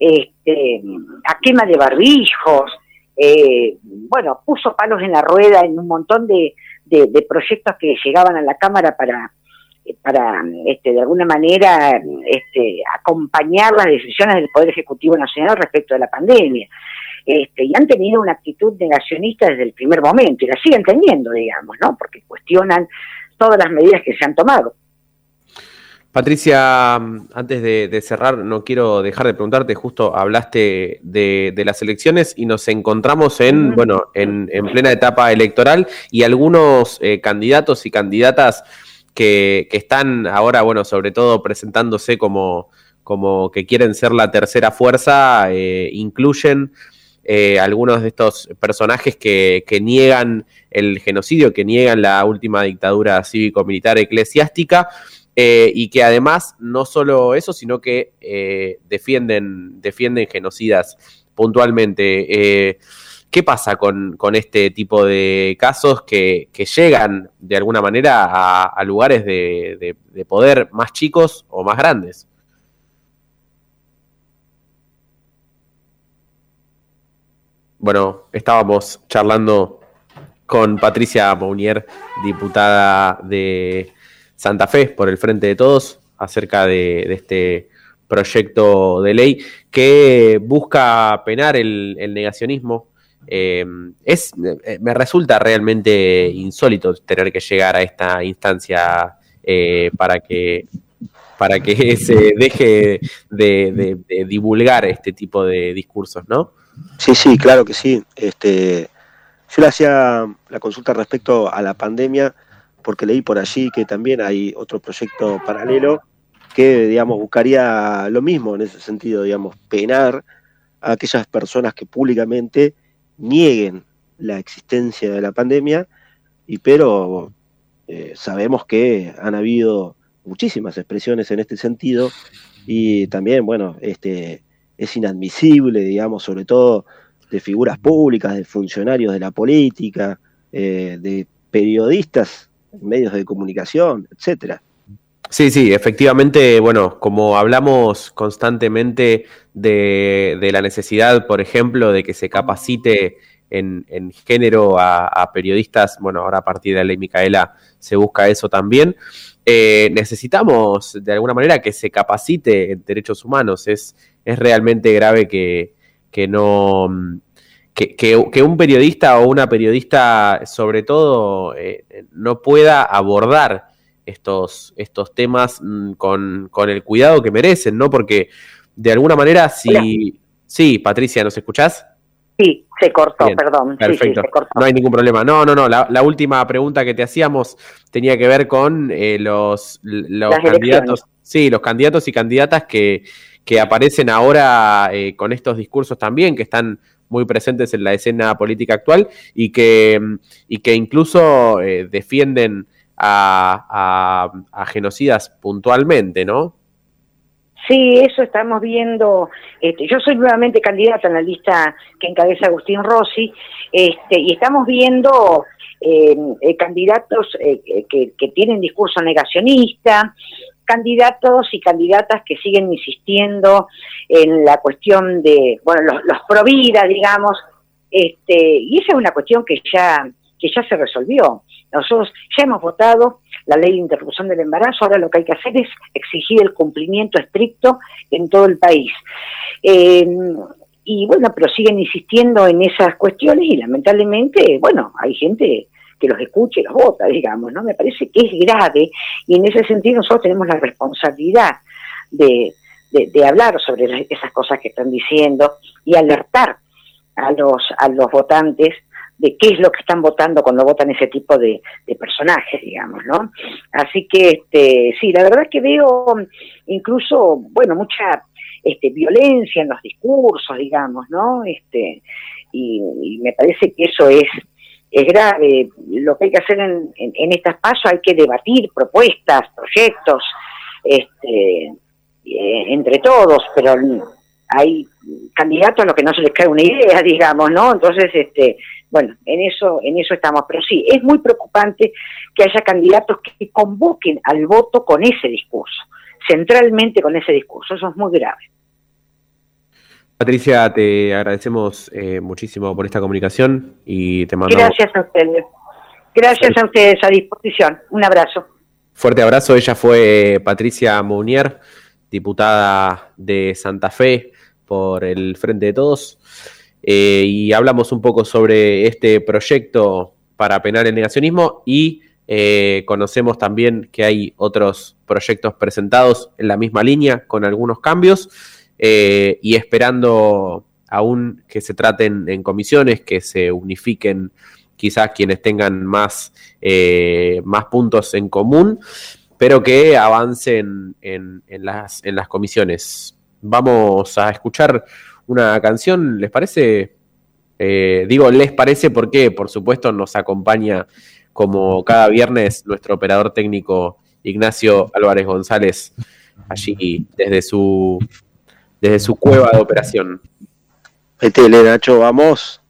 Speaker 20: a quema de barbijos, puso palos en la rueda en un montón de proyectos que llegaban a la Cámara para de alguna manera acompañar las decisiones del Poder Ejecutivo Nacional respecto de la pandemia. Y han tenido una actitud negacionista desde el primer momento, y la siguen teniendo, digamos, ¿no? Porque cuestionan todas las medidas que se han tomado.
Speaker 16: Patricia, antes de cerrar, no quiero dejar de preguntarte, justo hablaste de las elecciones y nos encontramos en plena etapa electoral, y algunos candidatos y candidatas que están ahora, sobre todo presentándose como que quieren ser la tercera fuerza, incluyen algunos de estos personajes que niegan el genocidio, que niegan la última dictadura cívico-militar eclesiástica, y que además no solo eso, sino que defienden genocidas puntualmente. ¿Qué pasa con este tipo de casos que llegan de alguna manera a lugares de poder más chicos o más grandes? Bueno, estábamos charlando con Patricia Mounier, diputada de Santa Fe por el Frente de Todos, acerca de este proyecto de ley que busca penar el negacionismo. Me resulta realmente insólito tener que llegar a esta instancia para que se deje de divulgar este tipo de discursos, ¿no?
Speaker 9: Sí, claro que sí. Yo le hacía la consulta respecto a la pandemia porque leí por allí que también hay otro proyecto paralelo que, digamos, buscaría lo mismo en ese sentido, digamos, penar a aquellas personas que públicamente nieguen la existencia de la pandemia, pero sabemos que han habido muchísimas expresiones en este sentido, y también, es inadmisible, digamos, sobre todo de figuras públicas, de funcionarios de la política, de periodistas, medios de comunicación, etcétera.
Speaker 16: Sí, efectivamente, como hablamos constantemente de la necesidad, por ejemplo, de que se capacite en género a periodistas, ahora a partir de la ley Micaela se busca eso también. Necesitamos, de alguna manera, que se capacite en derechos humanos. Es realmente grave que un periodista o una periodista, sobre todo, no pueda abordar estos temas con el cuidado que merecen, ¿no? Porque, de alguna manera, Sí, Patricia, ¿nos escuchás?
Speaker 20: Sí, se cortó,
Speaker 16: Bien,
Speaker 20: perdón.
Speaker 16: perfecto,
Speaker 20: Sí, se cortó.
Speaker 16: no hay ningún problema. No, la última pregunta que te hacíamos tenía que ver con los candidatos. Sí, los candidatos y candidatas que aparecen ahora con estos discursos también, que están muy presentes en la escena política actual y que incluso defienden a genocidas puntualmente, ¿no?
Speaker 20: Sí, eso estamos viendo. Yo soy nuevamente candidata en la lista que encabeza Agustín Rossi, y estamos viendo candidatos que tienen discurso negacionista, candidatos y candidatas que siguen insistiendo en la cuestión de, los pro vida, digamos, y esa es una cuestión que ya se resolvió. Nosotros ya hemos votado la ley de interrupción del embarazo, ahora lo que hay que hacer es exigir el cumplimiento estricto en todo el país. Pero siguen insistiendo en esas cuestiones y lamentablemente, hay gente que los escuche y los vota, digamos, ¿no? Me parece que es grave y en ese sentido nosotros tenemos la responsabilidad de hablar sobre esas cosas que están diciendo y alertar a los votantes de qué es lo que están votando cuando votan ese tipo de personajes, digamos, ¿no? Así que, sí, la verdad es que veo incluso, mucha violencia en los discursos, digamos, ¿no? Y me parece que eso es grave. Lo que hay que hacer en estas pasos, hay que debatir propuestas, proyectos, entre todos, pero hay candidatos a los que no se les cae una idea, digamos, ¿no? Entonces, en eso estamos. Pero sí, es muy preocupante que haya candidatos que convoquen al voto con ese discurso, centralmente con ese discurso. Eso es muy grave.
Speaker 16: Patricia, te agradecemos muchísimo por esta comunicación y te mandamos...
Speaker 20: Gracias a ustedes. Gracias a ustedes, a disposición. Un abrazo.
Speaker 16: Fuerte abrazo. Ella fue Patricia Mounier, diputada de Santa Fe por el Frente de Todos, y hablamos un poco sobre este proyecto para penar el negacionismo y conocemos también que hay otros proyectos presentados en la misma línea con algunos cambios, y esperando aún que se traten en comisiones, que se unifiquen quizás quienes tengan más puntos en común, pero que avancen en las comisiones. Vamos a escuchar una canción, ¿les parece? ¿Les parece? Porque, por supuesto, nos acompaña como cada viernes nuestro operador técnico Ignacio Álvarez González, allí desde su cueva de operación.
Speaker 9: Métele, Nacho, vamos.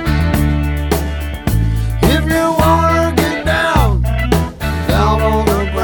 Speaker 17: If you wanna get down on the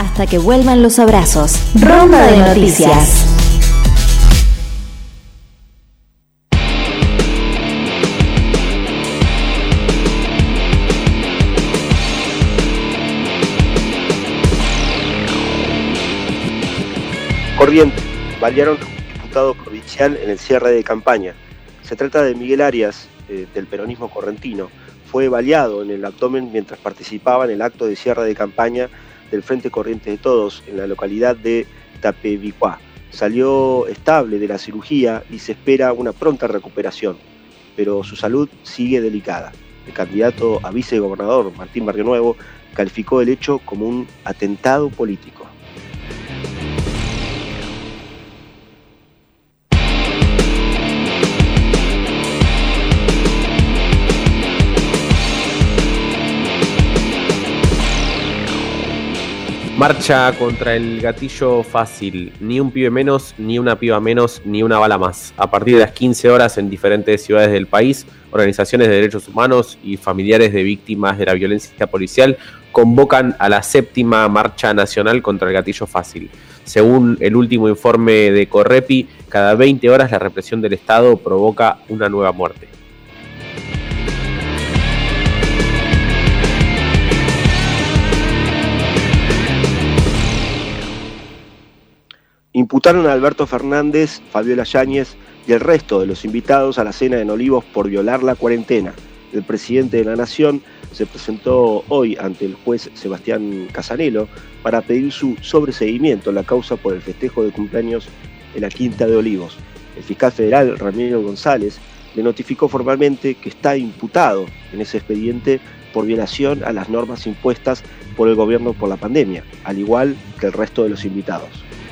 Speaker 15: hasta que vuelvan los abrazos. Ronda de noticias.
Speaker 9: Corrientes, balearon a un diputado provincial en el cierre de campaña. Se trata de Miguel Arias, del peronismo correntino. Fue baleado en el abdomen mientras participaba en el acto de cierre de campaña del Frente Corrientes de Todos en la localidad de Tapevicuá. Salió estable de la cirugía y se espera una pronta recuperación, pero su salud sigue delicada. El candidato a vicegobernador, Martín Barrionuevo, calificó el hecho como un atentado político.
Speaker 16: Marcha contra el gatillo fácil. Ni un pibe menos, ni una piba menos, ni una bala más. A partir de las 15 horas en diferentes ciudades del país, organizaciones de derechos humanos y familiares de víctimas de la violencia policial convocan a la 7ª Marcha Nacional contra el gatillo fácil. Según el último informe de Correpi, cada 20 horas la represión del Estado provoca una nueva muerte.
Speaker 9: Imputaron a Alberto Fernández, Fabiola Yáñez y el resto de los invitados a la cena en Olivos por violar la cuarentena. El presidente de la Nación se presentó hoy ante el juez Sebastián Casanelo para pedir su sobreseguimiento en la causa por el festejo de cumpleaños en la Quinta de Olivos. El fiscal federal Ramiro González le notificó formalmente que está imputado en ese expediente por violación a las normas impuestas por el gobierno por la pandemia, al igual que el resto de los invitados.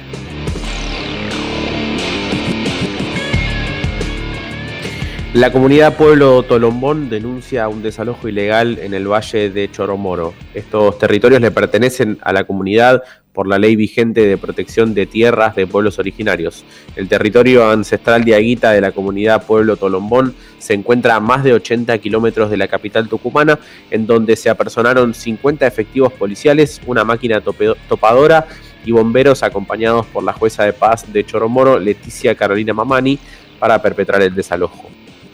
Speaker 16: La comunidad Pueblo Tolombón denuncia un desalojo ilegal en el valle de Choromoro. Estos territorios le pertenecen a la comunidad por la ley vigente de protección de tierras de pueblos originarios. El territorio ancestral de Aguita de la comunidad Pueblo Tolombón se encuentra a más de 80 kilómetros de la capital tucumana, en donde se apersonaron 50 efectivos policiales, una máquina topadora y bomberos acompañados por la jueza de paz de Choromoro, Leticia Carolina Mamani, para perpetrar el desalojo.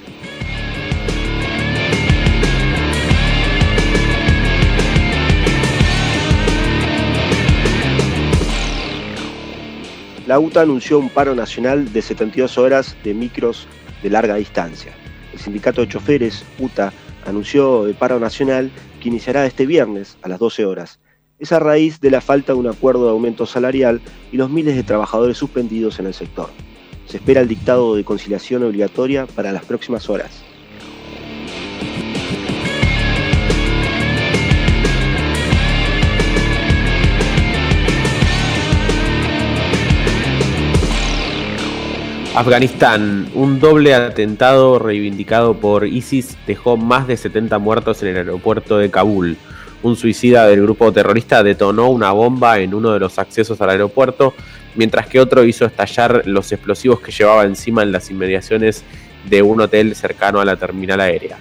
Speaker 9: La UTA anunció un paro nacional de 72 horas de micros de larga distancia. El sindicato de choferes, UTA, anunció el paro nacional que iniciará este viernes a las 12 horas. Es a raíz de la falta de un acuerdo de aumento salarial y los miles de trabajadores suspendidos en el sector. Se espera el dictado de conciliación obligatoria para las próximas horas.
Speaker 16: Afganistán, un doble atentado reivindicado por ISIS dejó más de 70 muertos en el aeropuerto de Kabul. Un suicida del grupo terrorista detonó una bomba en uno de los accesos al aeropuerto, mientras que otro hizo estallar los explosivos que llevaba encima en las inmediaciones de un hotel cercano a la terminal aérea.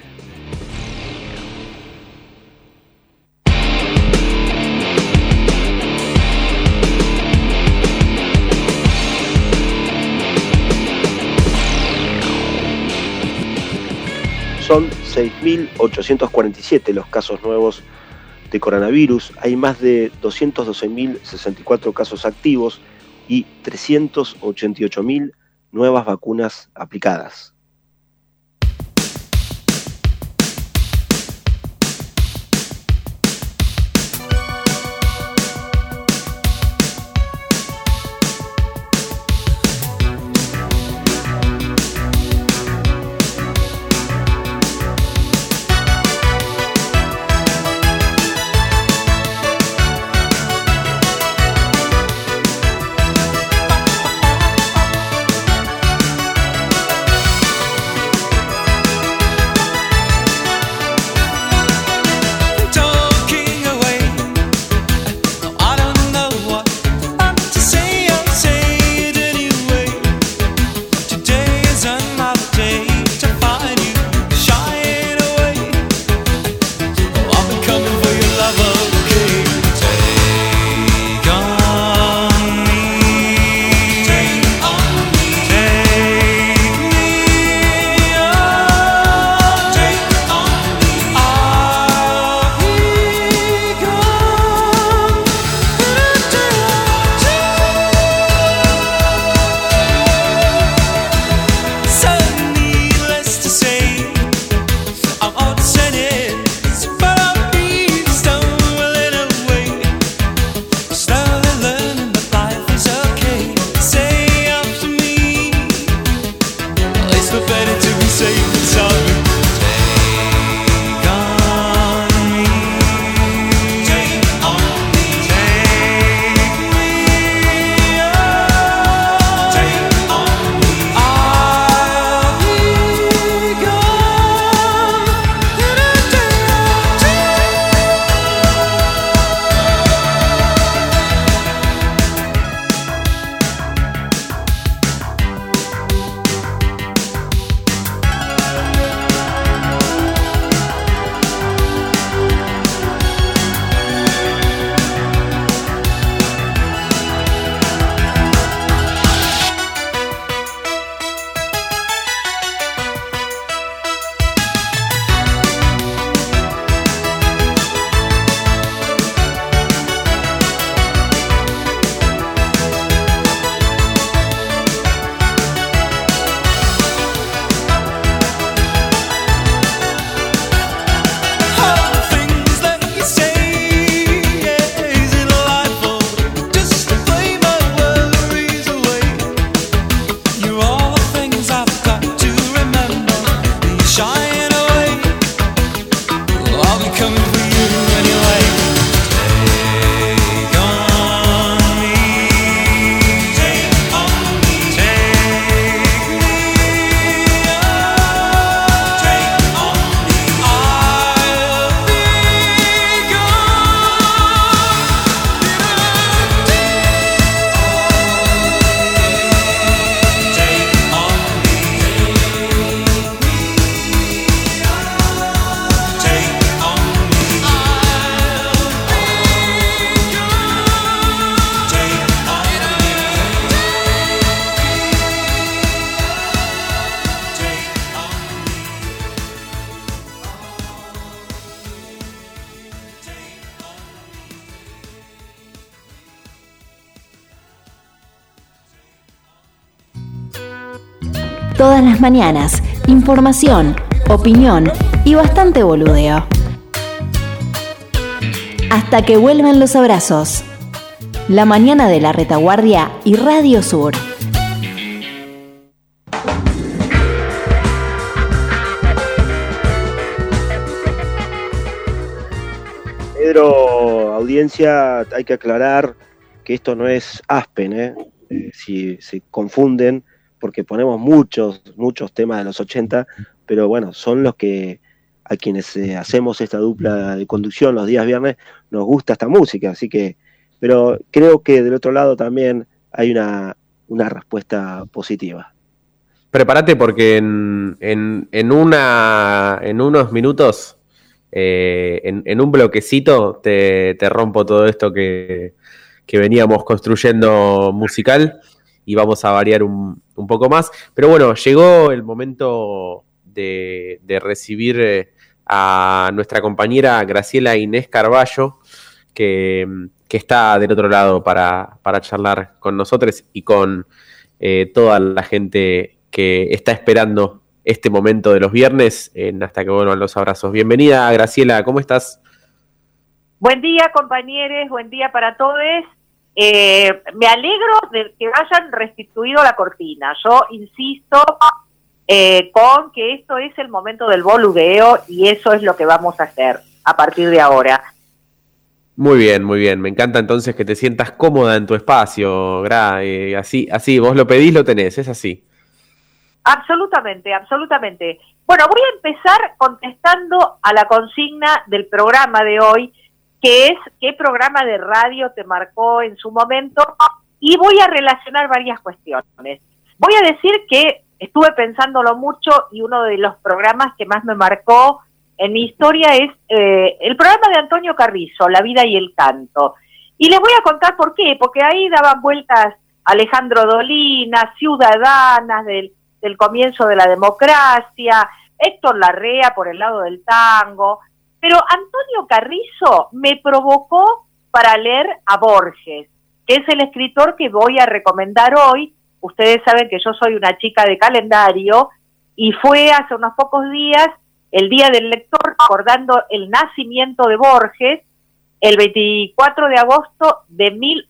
Speaker 9: Son 6.847 los casos nuevos de coronavirus, hay más de 212.064 casos activos y 388.000 nuevas vacunas aplicadas.
Speaker 15: Todas las mañanas, información, opinión y bastante boludeo. Hasta que vuelvan los abrazos. La mañana de la Retaguardia y Radio Sur.
Speaker 9: Pedro, audiencia, hay que aclarar que esto no es Aspen, si se confunden, porque ponemos muchos temas de los 80, pero bueno, son los que a quienes hacemos esta dupla de conducción los días viernes nos gusta esta música, así que, pero creo que del otro lado también hay una respuesta positiva.
Speaker 16: Prepárate porque en unos minutos, en un bloquecito, te rompo todo esto que veníamos construyendo musical y vamos a variar un poco más. Pero bueno, llegó el momento de recibir a nuestra compañera Graciela Inés Carballo, que está del otro lado para charlar con nosotros y con toda la gente que está esperando este momento de los viernes hasta que vuelvan los abrazos. Bienvenida, Graciela, ¿cómo estás?
Speaker 21: Buen día, compañeros, buen día para todos. Me alegro de que hayan restituido la cortina. Yo insisto con que esto es el momento del boludeo y eso es lo que vamos a hacer a partir de ahora.
Speaker 16: Muy bien, muy bien. Me encanta entonces que te sientas cómoda en tu espacio, Gra. Así, vos lo pedís, lo tenés, es así.
Speaker 21: Absolutamente, absolutamente. Bueno, voy a empezar contestando a la consigna del programa de hoy, que es ¿qué programa de radio te marcó en su momento? Y voy a relacionar varias cuestiones. Voy a decir que estuve pensándolo mucho y uno de los programas que más me marcó en mi historia es el programa de Antonio Carrizo, La vida y el canto. Y les voy a contar por qué, porque ahí daban vueltas Alejandro Dolina, Ciudadanas del comienzo de la democracia, Héctor Larrea por el lado del tango, pero Antonio Carrizo me provocó para leer a Borges, que es el escritor que voy a recomendar hoy. Ustedes saben que yo soy una chica de calendario y fue hace unos pocos días el Día del Lector recordando el nacimiento de Borges el 24 de agosto de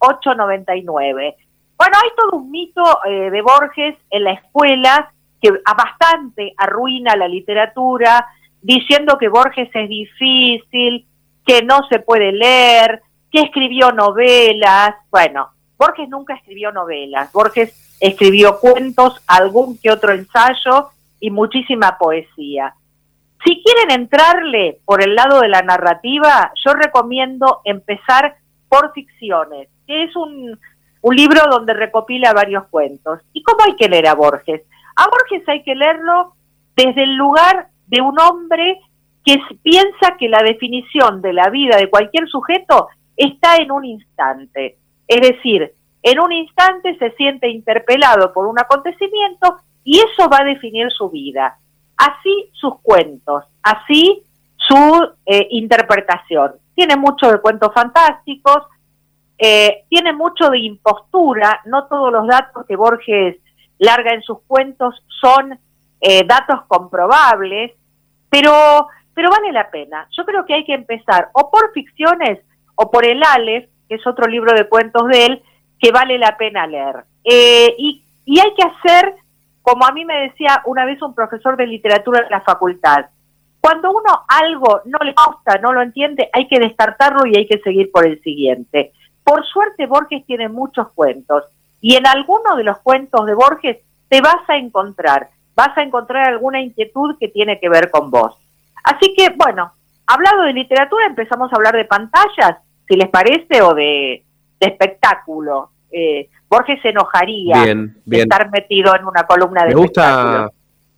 Speaker 21: 1899. Bueno, hay todo un mito de Borges en la escuela que bastante arruina la literatura, diciendo que Borges es difícil, que no se puede leer, que escribió novelas. Bueno, Borges nunca escribió novelas, Borges escribió cuentos, algún que otro ensayo y muchísima poesía. Si quieren entrarle por el lado de la narrativa, yo recomiendo empezar por Ficciones, que es un libro donde recopila varios cuentos. ¿Y cómo hay que leer a Borges? A Borges hay que leerlo desde el lugar de un hombre que piensa que la definición de la vida de cualquier sujeto está en un instante. Es decir, en un instante se siente interpelado por un acontecimiento y eso va a definir su vida. Así sus cuentos, así su interpretación. Tiene mucho de cuentos fantásticos, tiene mucho de impostura, no todos los datos que Borges larga en sus cuentos son datos comprobables, pero vale la pena. Yo creo que hay que empezar o por Ficciones o por el Aleph, que es otro libro de cuentos de él, que vale la pena leer. Y hay que hacer, como a mí me decía una vez un profesor de literatura en la facultad, cuando uno algo no le gusta, no lo entiende, hay que descartarlo y hay que seguir por el siguiente. Por suerte Borges tiene muchos cuentos y en alguno de los cuentos de Borges te vas a encontrar alguna inquietud que tiene que ver con vos. Así que, bueno, hablado de literatura, empezamos a hablar de pantallas, si les parece, o de espectáculo. Borges se enojaría de estar metido en una columna de espectáculo.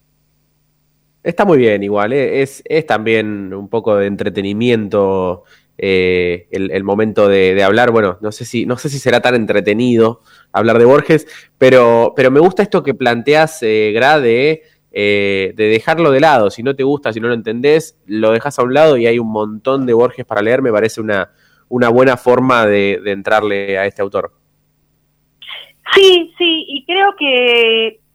Speaker 16: Está muy bien igual, es también un poco de entretenimiento el momento de hablar. Bueno, no sé si será tan entretenido hablar de Borges, pero me gusta esto que planteas, Gra, de dejarlo de lado. Si no te gusta, si no lo entendés, lo dejas a un lado y hay un montón de Borges para leer. Me parece una buena forma de entrarle a este autor.
Speaker 21: Sí, y creo que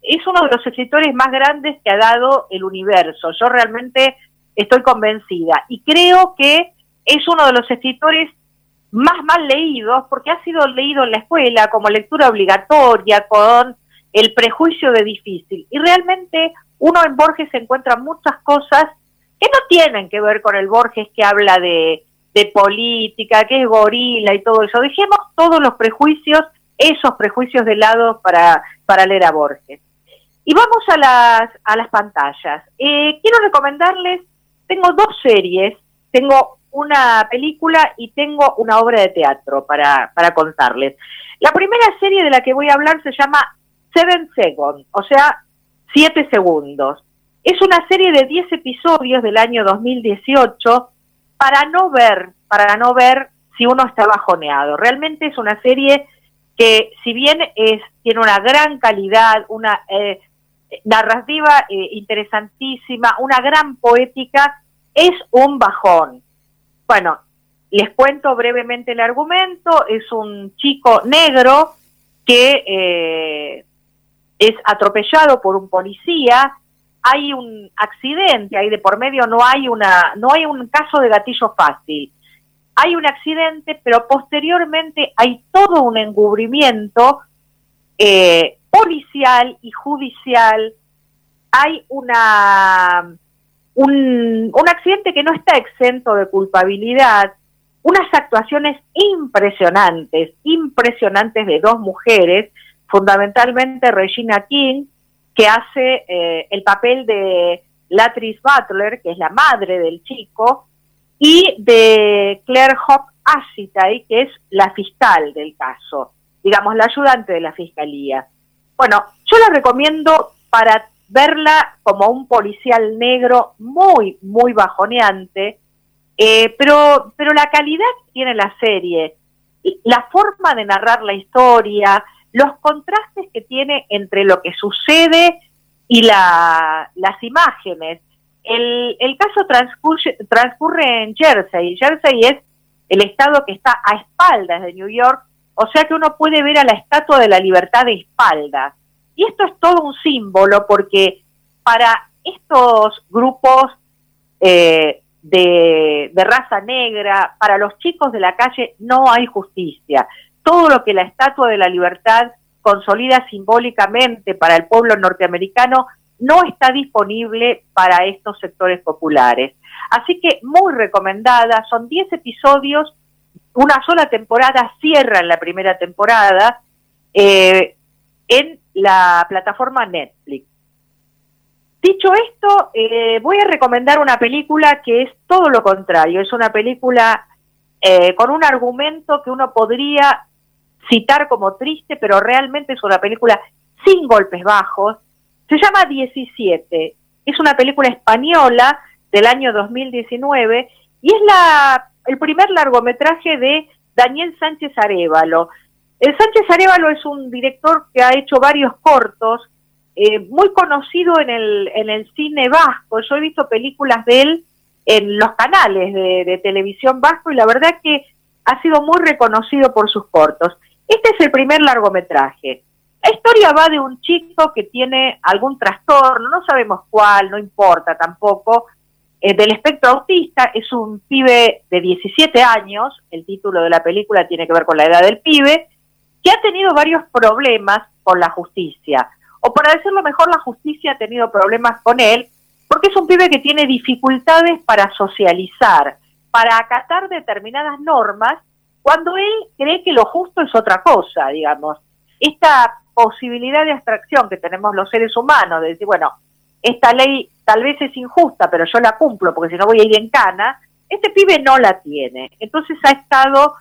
Speaker 21: es uno de los escritores más grandes que ha dado el universo. Yo realmente estoy convencida y creo que es uno de los escritores más mal leídos, porque ha sido leído en la escuela como lectura obligatoria, con el prejuicio de difícil. Y realmente uno en Borges encuentra muchas cosas que no tienen que ver con el Borges que habla de política, que es gorila y todo eso. Dejemos todos los prejuicios, esos prejuicios de lado para leer a Borges. Y vamos a las pantallas. Quiero recomendarles, tengo 2 series, tengo una película y tengo una obra de teatro para contarles. La primera serie de la que voy a hablar se llama 7 Seconds, o sea, 7 segundos. Es una serie de 10 episodios del año 2018 para no ver si uno está bajoneado. Realmente es una serie que, si bien tiene una gran calidad, una narrativa interesantísima, una gran poética, es un bajón. Bueno, les cuento brevemente el argumento. Es un chico negro que es atropellado por un policía. Hay un accidente ahí de por medio, no hay un caso de gatillo fácil. Hay un accidente, pero posteriormente hay todo un encubrimiento policial y judicial. Hay un accidente que no está exento de culpabilidad, unas actuaciones impresionantes de 2 mujeres, fundamentalmente Regina King, que hace el papel de Latrice Butler, que es la madre del chico, y de Claire Hope Ashitay, que es la fiscal del caso, digamos, la ayudante de la fiscalía. Bueno, yo la recomiendo para verla como un policial negro muy, muy bajoneante, pero la calidad que tiene la serie, la forma de narrar la historia, los contrastes que tiene entre lo que sucede y las imágenes. El caso transcurre en Jersey. Jersey es el estado que está a espaldas de New York, o sea que uno puede ver a la Estatua de la Libertad de espaldas. Y esto es todo un símbolo, porque para estos grupos de raza negra, para los chicos de la calle, no hay justicia. Todo lo que la Estatua de la Libertad consolida simbólicamente para el pueblo norteamericano no está disponible para estos sectores populares. Así que muy recomendada, son 10 episodios, una sola temporada, cierra en la primera temporada, en la plataforma Netflix. Dicho esto, voy a recomendar una película que es todo lo contrario, es una película con un argumento que uno podría citar como triste, pero realmente es una película sin golpes bajos. Se llama 17, es una película española del año 2019 y es el primer largometraje de Daniel Sánchez Arévalo. Sánchez Arévalo es un director que ha hecho varios cortos, muy conocido en el cine vasco. Yo he visto películas de él en los canales de televisión vasco y la verdad que ha sido muy reconocido por sus cortos. Este es el primer largometraje. La historia va de un chico que tiene algún trastorno, no sabemos cuál, no importa tampoco, del espectro autista. Es un pibe de 17 años, el título de la película tiene que ver con la edad del pibe, que ha tenido varios problemas con la justicia, o para decirlo mejor, la justicia ha tenido problemas con él, porque es un pibe que tiene dificultades para socializar, para acatar determinadas normas, cuando él cree que lo justo es otra cosa, digamos. Esta posibilidad de abstracción que tenemos los seres humanos, de decir, bueno, esta ley tal vez es injusta, pero yo la cumplo, porque si no voy a ir en cana, este pibe no la tiene. Entonces ha estado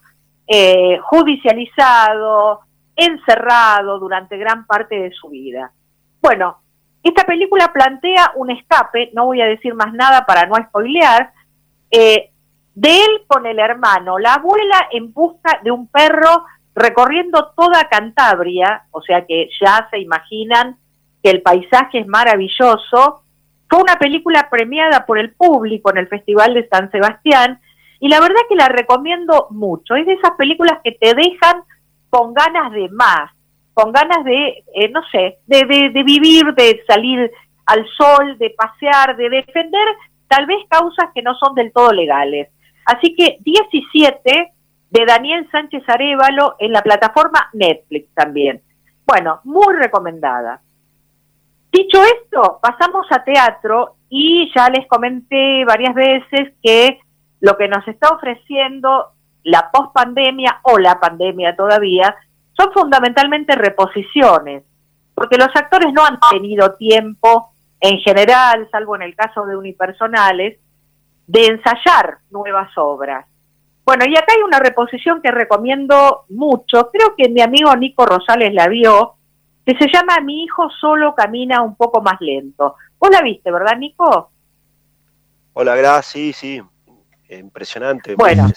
Speaker 21: judicializado, encerrado durante gran parte de su vida. Bueno, esta película plantea un escape, no voy a decir más nada para no spoilear, de él con el hermano, la abuela en busca de un perro recorriendo toda Cantabria, o sea que ya se imaginan que el paisaje es maravilloso. Fue una película premiada por el público en el Festival de San Sebastián, y la verdad que la recomiendo mucho. Es de esas películas que te dejan con ganas de más. con ganas de, no sé, de vivir, de salir al sol, de pasear, de defender tal vez causas que no son del todo legales. Así que 17 de Daniel Sánchez Arévalo en la plataforma Netflix también. Bueno, muy recomendada. Dicho esto, pasamos a teatro y ya les comenté varias veces que lo que nos está ofreciendo la pospandemia o la pandemia todavía son fundamentalmente reposiciones, porque los actores no han tenido tiempo en general, salvo en el caso de unipersonales, de ensayar nuevas obras. Bueno, y acá hay una reposición que recomiendo mucho, creo que mi amigo Nico Rosales la vio, que se llama Mi hijo solo camina un poco más lento. Vos la viste, ¿verdad, Nico?
Speaker 9: Hola, Gracias, sí. Impresionante.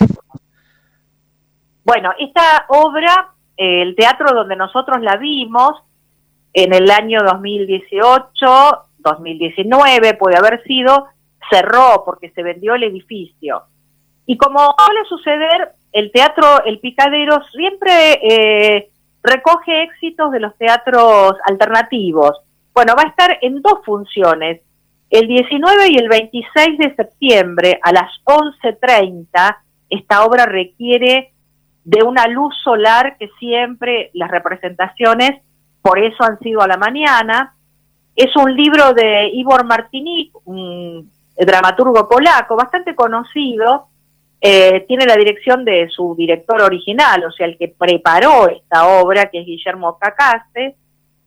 Speaker 21: Bueno, esta obra, el teatro donde nosotros la vimos, en el año 2018, 2019 puede haber sido, cerró porque se vendió el edificio. Y como suele suceder, el teatro El Picadero siempre recoge éxitos de los teatros alternativos. Bueno, va a estar en 2 funciones, el 19 y el 26 de septiembre a las 11:30. Esta obra requiere de una luz solar que siempre las representaciones, por eso han sido a la mañana. Es un libro de Igor Martinik, un dramaturgo polaco, bastante conocido. Tiene la dirección de su director original, o sea, el que preparó esta obra, que es Guillermo Cacace.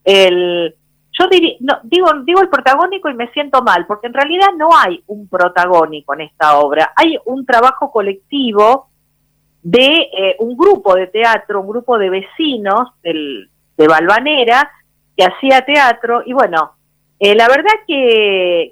Speaker 21: Yo digo el protagónico y me siento mal, porque en realidad no hay un protagónico en esta obra. Hay un trabajo colectivo de un grupo de teatro, un grupo de vecinos de Valvanera, que hacía teatro, y bueno, la verdad que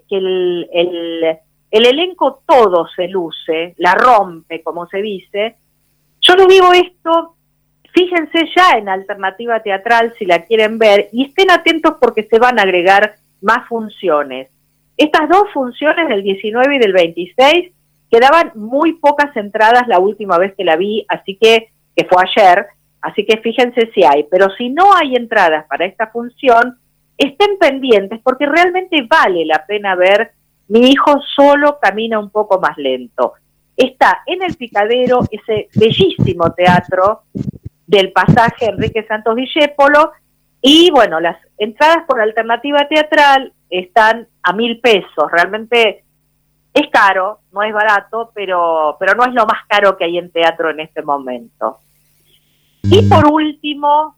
Speaker 21: el elenco todo se luce, la rompe, como se dice. Yo les digo esto, fíjense ya en Alternativa Teatral si la quieren ver, y estén atentos porque se van a agregar más funciones. Estas 2 funciones del 19 y del 26 quedaban muy pocas entradas la última vez que la vi, así que fue ayer, así que fíjense si hay. Pero si no hay entradas para esta función, estén pendientes porque realmente vale la pena ver Mi hijo solo camina un poco más lento. Está en El Picadero, ese bellísimo teatro del pasaje Enrique Santos Discépolo, y bueno, las entradas por Alternativa Teatral están a 1.000 pesos. Realmente es caro, no es barato, pero no es lo más caro que hay en teatro en este momento. Y por último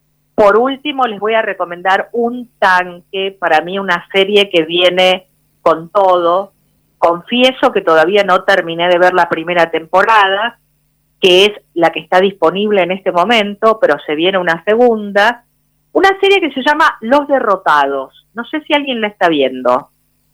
Speaker 21: les voy a recomendar Un Tanque, para mí una serie que viene con todo. Confieso que todavía no terminé de ver la primera temporada, que es la que está disponible en este momento, pero se viene una segunda. Una serie que se llama Los Derrotados. No sé si alguien la está viendo.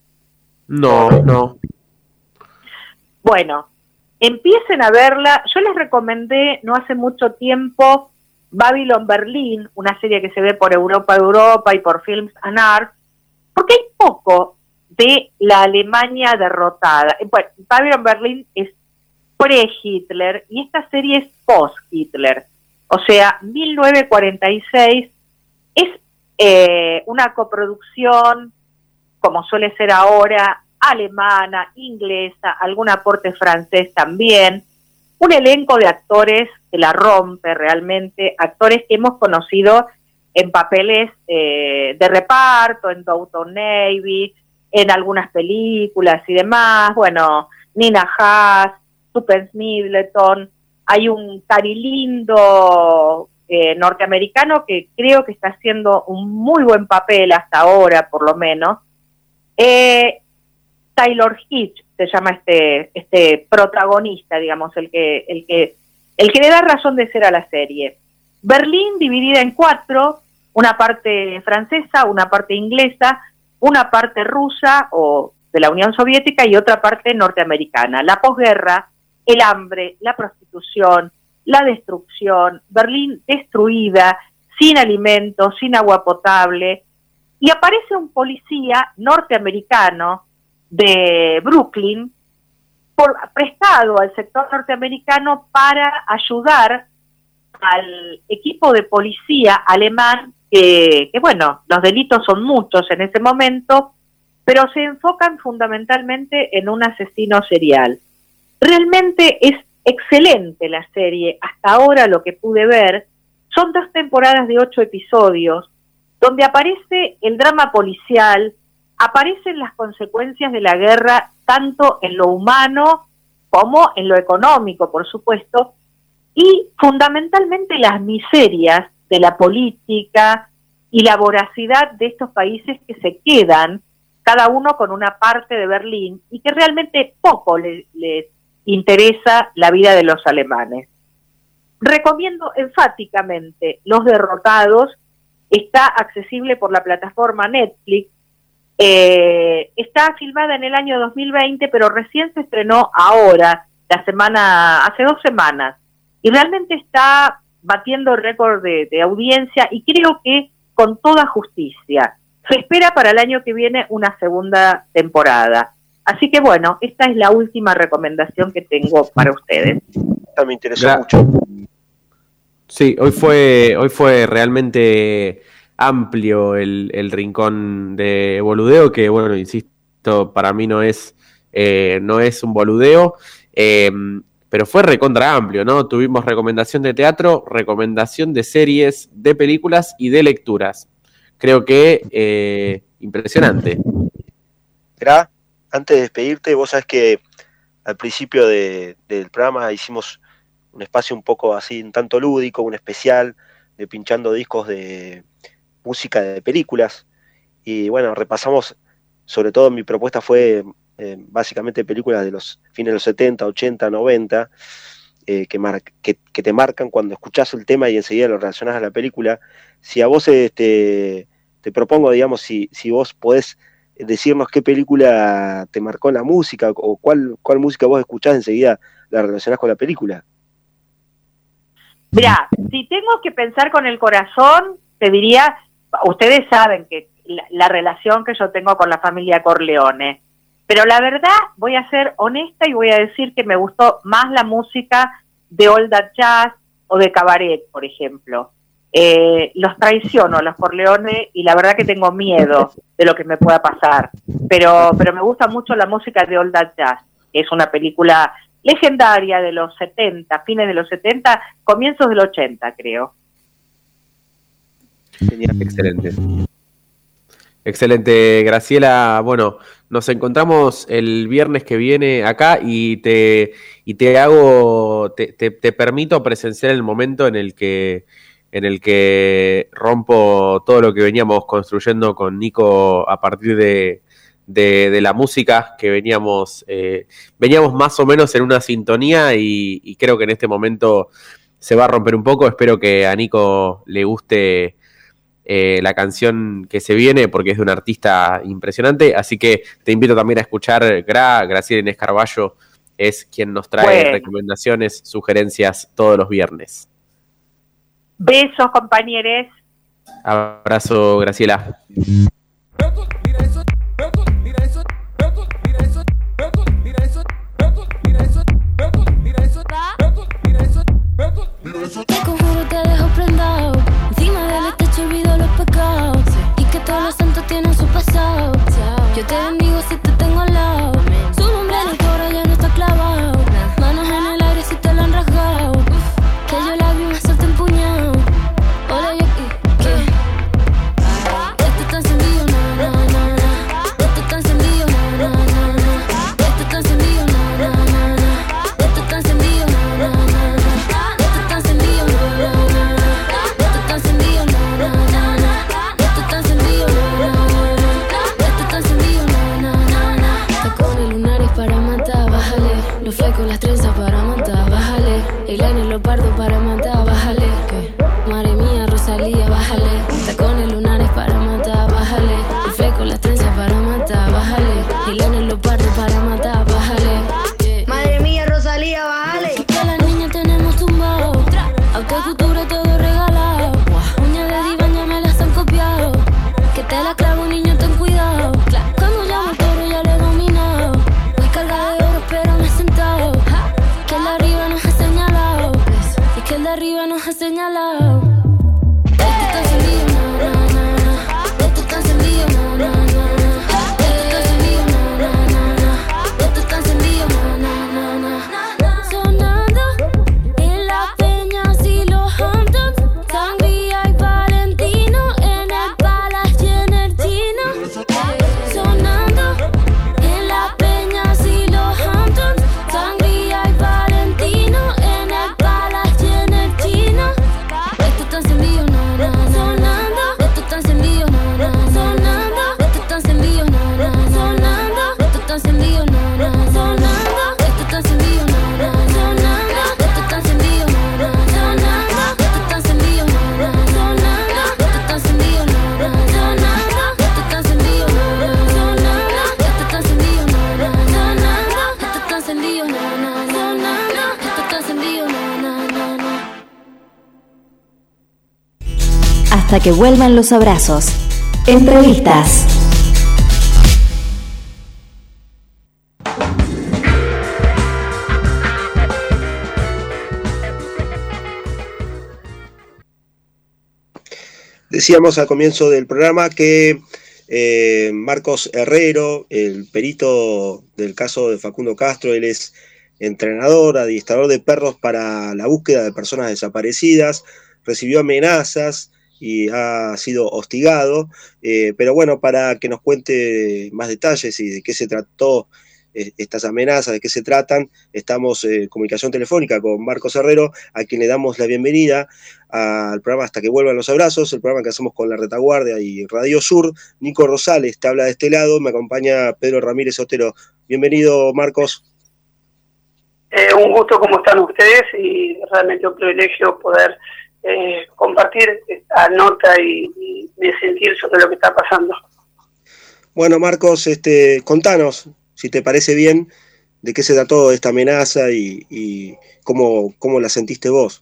Speaker 16: No.
Speaker 21: Bueno, empiecen a verla. Yo les recomendé no hace mucho tiempo Babylon Berlin, una serie que se ve por Europa y por Films and Arts, porque hay poco de la Alemania derrotada. Bueno, Babylon Berlin es pre-Hitler y esta serie es post-Hitler. O sea, 1946 es una coproducción, como suele ser ahora, alemana, inglesa, algún aporte francés también, un elenco de actores que la rompe realmente, actores que hemos conocido en papeles de reparto, en Downton Navy, en algunas películas y demás. Bueno, Nina Haas, Stephen Middleton, hay un carilindo norteamericano que creo que está haciendo un muy buen papel hasta ahora, por lo menos. Taylor Hitch se llama este protagonista, digamos, el que le da razón de ser a la serie. Berlín dividida en 4, una parte francesa, una parte inglesa, una parte rusa o de la Unión Soviética y otra parte norteamericana. La posguerra, el hambre, la prostitución, la destrucción, Berlín destruida, sin alimentos, sin agua potable, y aparece un policía norteamericano de Brooklyn, prestado al sector norteamericano para ayudar al equipo de policía alemán, que bueno, los delitos son muchos en ese momento, pero se enfocan fundamentalmente en un asesino serial. Realmente es excelente la serie, hasta ahora lo que pude ver, son 2 temporadas de 8 episodios, donde aparece el drama policial, aparecen las consecuencias de la guerra, tanto en lo humano como en lo económico, por supuesto, y fundamentalmente las miserias de la política y la voracidad de estos países que se quedan, cada uno con una parte de Berlín, y que realmente poco les interesa la vida de los alemanes. Recomiendo enfáticamente Los Derrotados, está accesible por la plataforma Netflix, está filmada en el año 2020, pero recién se estrenó ahora, hace 2 semanas, y realmente está batiendo récord de audiencia, y creo que con toda justicia. Se espera para el año que viene una segunda temporada. Así que bueno, esta es la última recomendación que tengo para ustedes.
Speaker 9: Me interesó mucho.
Speaker 16: Sí, hoy fue realmente amplio el rincón de boludeo, que bueno, insisto, para mí no es un boludeo, pero fue recontra amplio, ¿no? Tuvimos recomendación de teatro, recomendación de series, de películas y de lecturas. Creo que impresionante.
Speaker 9: Gra, antes de despedirte, vos sabés que al principio del programa hicimos un espacio un poco así, un tanto lúdico, un especial de pinchando discos de música de películas, y bueno, repasamos, sobre todo mi propuesta fue básicamente películas de los fines de los 70, 80, 90, que te marcan cuando escuchás el tema y enseguida lo relacionás a la película. Si a vos te propongo, digamos, si vos podés decirnos qué película te marcó en la música, o cuál música vos escuchás, enseguida la relacionás con la película.
Speaker 21: Mirá, si tengo que pensar con el corazón, te diría, ustedes saben que la relación que yo tengo con la familia Corleone, pero la verdad voy a ser honesta y voy a decir que me gustó más la música de Old That Jazz o de Cabaret, por ejemplo. Los traiciono, los Corleone, y la verdad que tengo miedo de lo que me pueda pasar, pero me gusta mucho la música de Old That Jazz. Es una película legendaria de los 70, fines de los 70, comienzos del 80, creo.
Speaker 16: Genial. Excelente, Graciela. Bueno, nos encontramos el viernes que viene acá y te permito presenciar el momento en el que rompo todo lo que veníamos construyendo con Nico a partir de la música, que veníamos más o menos en una sintonía, y creo que en este momento se va a romper un poco. Espero que a Nico le guste la canción que se viene, porque es de un artista impresionante, así que te invito también a escuchar Graciela Inés Carballo es quien nos trae recomendaciones, sugerencias todos los viernes.
Speaker 21: Besos, compañeros.
Speaker 16: Abrazo, Graciela.
Speaker 1: Te conjuro, te dejo prendado. Encima del techo olvido los pecados. Y que todos los santos tienen su pasado. Yo te bendigo si te tengo al lado. Su nombre en el coro ya no está clavado. Manos en el aire si te lo han rasgado. Que yo la vi me suelto empuñado. Hola, yo ¿qué? Esto está encendido, na, na, na, na. Esto está encendido, na, na, na, na. Esto está encendido, na, na, na, na. Esto está encendido, na, na, na, na. Esto está encendido, na, na, na, na. Esto está encendido, na, na, na, na. Esto está encendido, na, na, na, na. Esto está encendido, na, na, na, na. Tacones lunares para matar, bájale. Los flecos, las trenzas para matar, bájale. El aire, los pardos para matar, bájale. Madre mía, Rosalía, bájale. Tacones lunares para matar, bájale. El fleco, las trenzas para matar, bájale. El aire, los pardos para matar, bájale. Madre mía, Rosalía, bájale. Que las niñas tenemos tumbado. Autocultura todo regalado. Uñas de diván ya me las han copiado. Que te la clavo, niño, ten cuidado. Cuando llamo el toro ya le he dominado. Voy cargada de oro pero me he sentado. Que el de arriba nos ha señalado. Y que el de de arriba nos ha señalado. Esto está encendido, na, na, na, na. Esto está encendido, na, na, na, na. Esto está encendido, na, na, na, na. Esto está encendido, na, na, na, na. Sonando en las Peñas y los Hamptons, Sangría y Valentino, en el Palace y en el Chino. Sonando en las Peñas y los Hamptons, Sangría y Valentino, en el Palace y en el Chino. Esto está encendido, na, na, sonando. Esto está encendido, na, na, sonando. Esto está encendido, na, na, sonando. Esto está encendido, na, na, sonando. Esto está encendido, na, na, sonando. Esto está encendido, na, na, sonando. Esto está encendido, na, na, sonando. Esto está encendido, na, na, sonando. Esto está encendido, na, na, sonando. Esto está encendido, na, na, sonando. Esto está encendido, na, na, sonando. Esto está encendido, na, na, na, na.
Speaker 15: Hasta que vuelvan los abrazos. Entrevistas.
Speaker 9: Decíamos al comienzo del programa que Marcos Herrero, el perito del caso de Facundo Castro, él es entrenador, adiestrador de perros para la búsqueda de personas desaparecidas, recibió amenazas y ha sido hostigado, pero bueno, para que nos cuente más detalles y de qué se trató estas amenazas, de qué se tratan, estamos en comunicación telefónica con Marcos Herrero, a quien le damos la bienvenida al programa Hasta que vuelvan los abrazos, el programa que hacemos con La Retaguardia y Radio Sur. Nico Rosales te habla de este lado, me acompaña Pedro Ramírez Otero. Bienvenido, Marcos.
Speaker 2: Un gusto, ¿cómo están ustedes? Y realmente un privilegio poder compartir esta nota y de sentir sobre lo que está pasando.
Speaker 9: Bueno, Marcos, contanos, si te parece bien, de qué se trató esta amenaza y cómo la sentiste vos.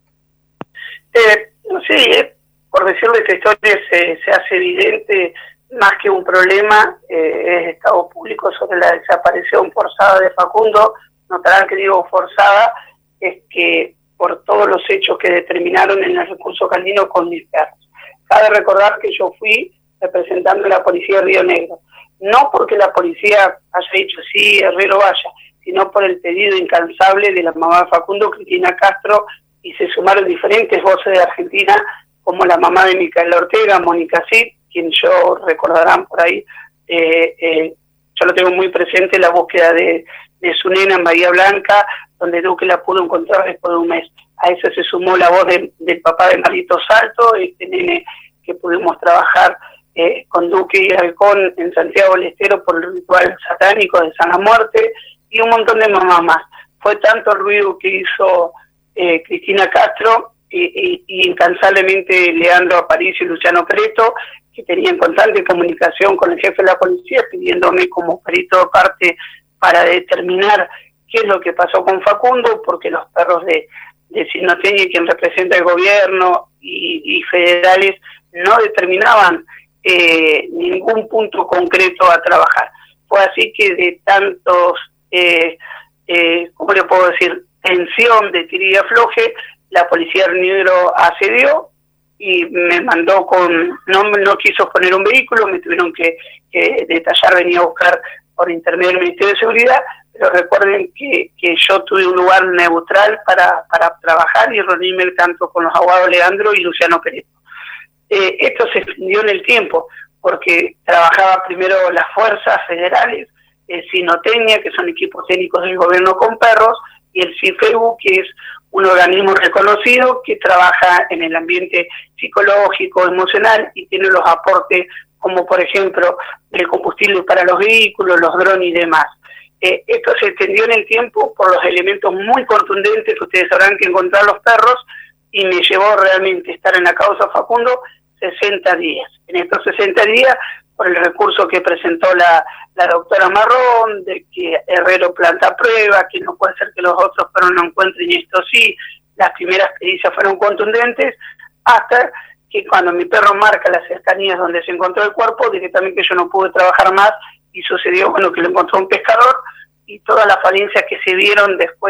Speaker 2: Sí, por decirlo de esta historia se hace evidente, más que un problema, es estado público sobre la desaparición forzada de Facundo. Notarán que digo forzada, es que por todos los hechos que determinaron en el recurso canino con mis perros. Cabe recordar que yo fui representando a la policía de Río Negro, no porque la policía haya dicho sí, Herrero vaya, sino por el pedido incansable de la mamá de Facundo, Cristina Castro, y se sumaron diferentes voces de Argentina, como la mamá de Micaela Ortega, Mónica Cid, quien yo recordarán por ahí, yo lo tengo muy presente, la búsqueda de su nena en Bahía Blanca, donde Duque la pudo encontrar después de un mes. A eso se sumó la voz del papá de Marito Salto, este nene que pudimos trabajar con Duque y Halcón en Santiago del Estero por el ritual satánico de San la Muerte, y un montón de mamás más. Fue tanto el ruido que hizo Cristina Castro y incansablemente Leandro Aparicio y Luciano Preto, que tenían constante comunicación con el jefe de la policía, pidiéndome como perito de parte para determinar qué es lo que pasó con Facundo, porque los perros de Sinoteña, quien representa el gobierno, y federales, no determinaban ningún punto concreto a trabajar. Fue así que de tantos, ¿cómo le puedo decir?, tensión de tira y afloje, la policía de Río Negro accedió y me mandó no quiso poner un vehículo, me tuvieron que detallar, venía a buscar por intermedio del Ministerio de Seguridad, pero recuerden que yo tuve un lugar neutral para trabajar y reunirme tanto con los abogados Leandro y Luciano Pérez. Esto se extendió en el tiempo, porque trabajaba primero las fuerzas federales, el Sinoteña, que son equipos técnicos del gobierno con perros, y el CIFEU, que es un organismo reconocido que trabaja en el ambiente psicológico, emocional, y tiene los aportes como por ejemplo el combustible para los vehículos, los drones y demás. Esto se extendió en el tiempo por los elementos muy contundentes que ustedes sabrán que encontrar los perros, y me llevó realmente estar en la causa Facundo 60 días. En estos 60 días, por el recurso que presentó la doctora Marrón, de que Herrero planta prueba, que no puede ser que los otros perros no encuentren y esto sí, las primeras pericias fueron contundentes, hasta que cuando mi perro marca las cercanías donde se encontró el cuerpo, directamente yo no pude trabajar más, y sucedió que lo encontró un pescador, y todas las falencias que se vieron después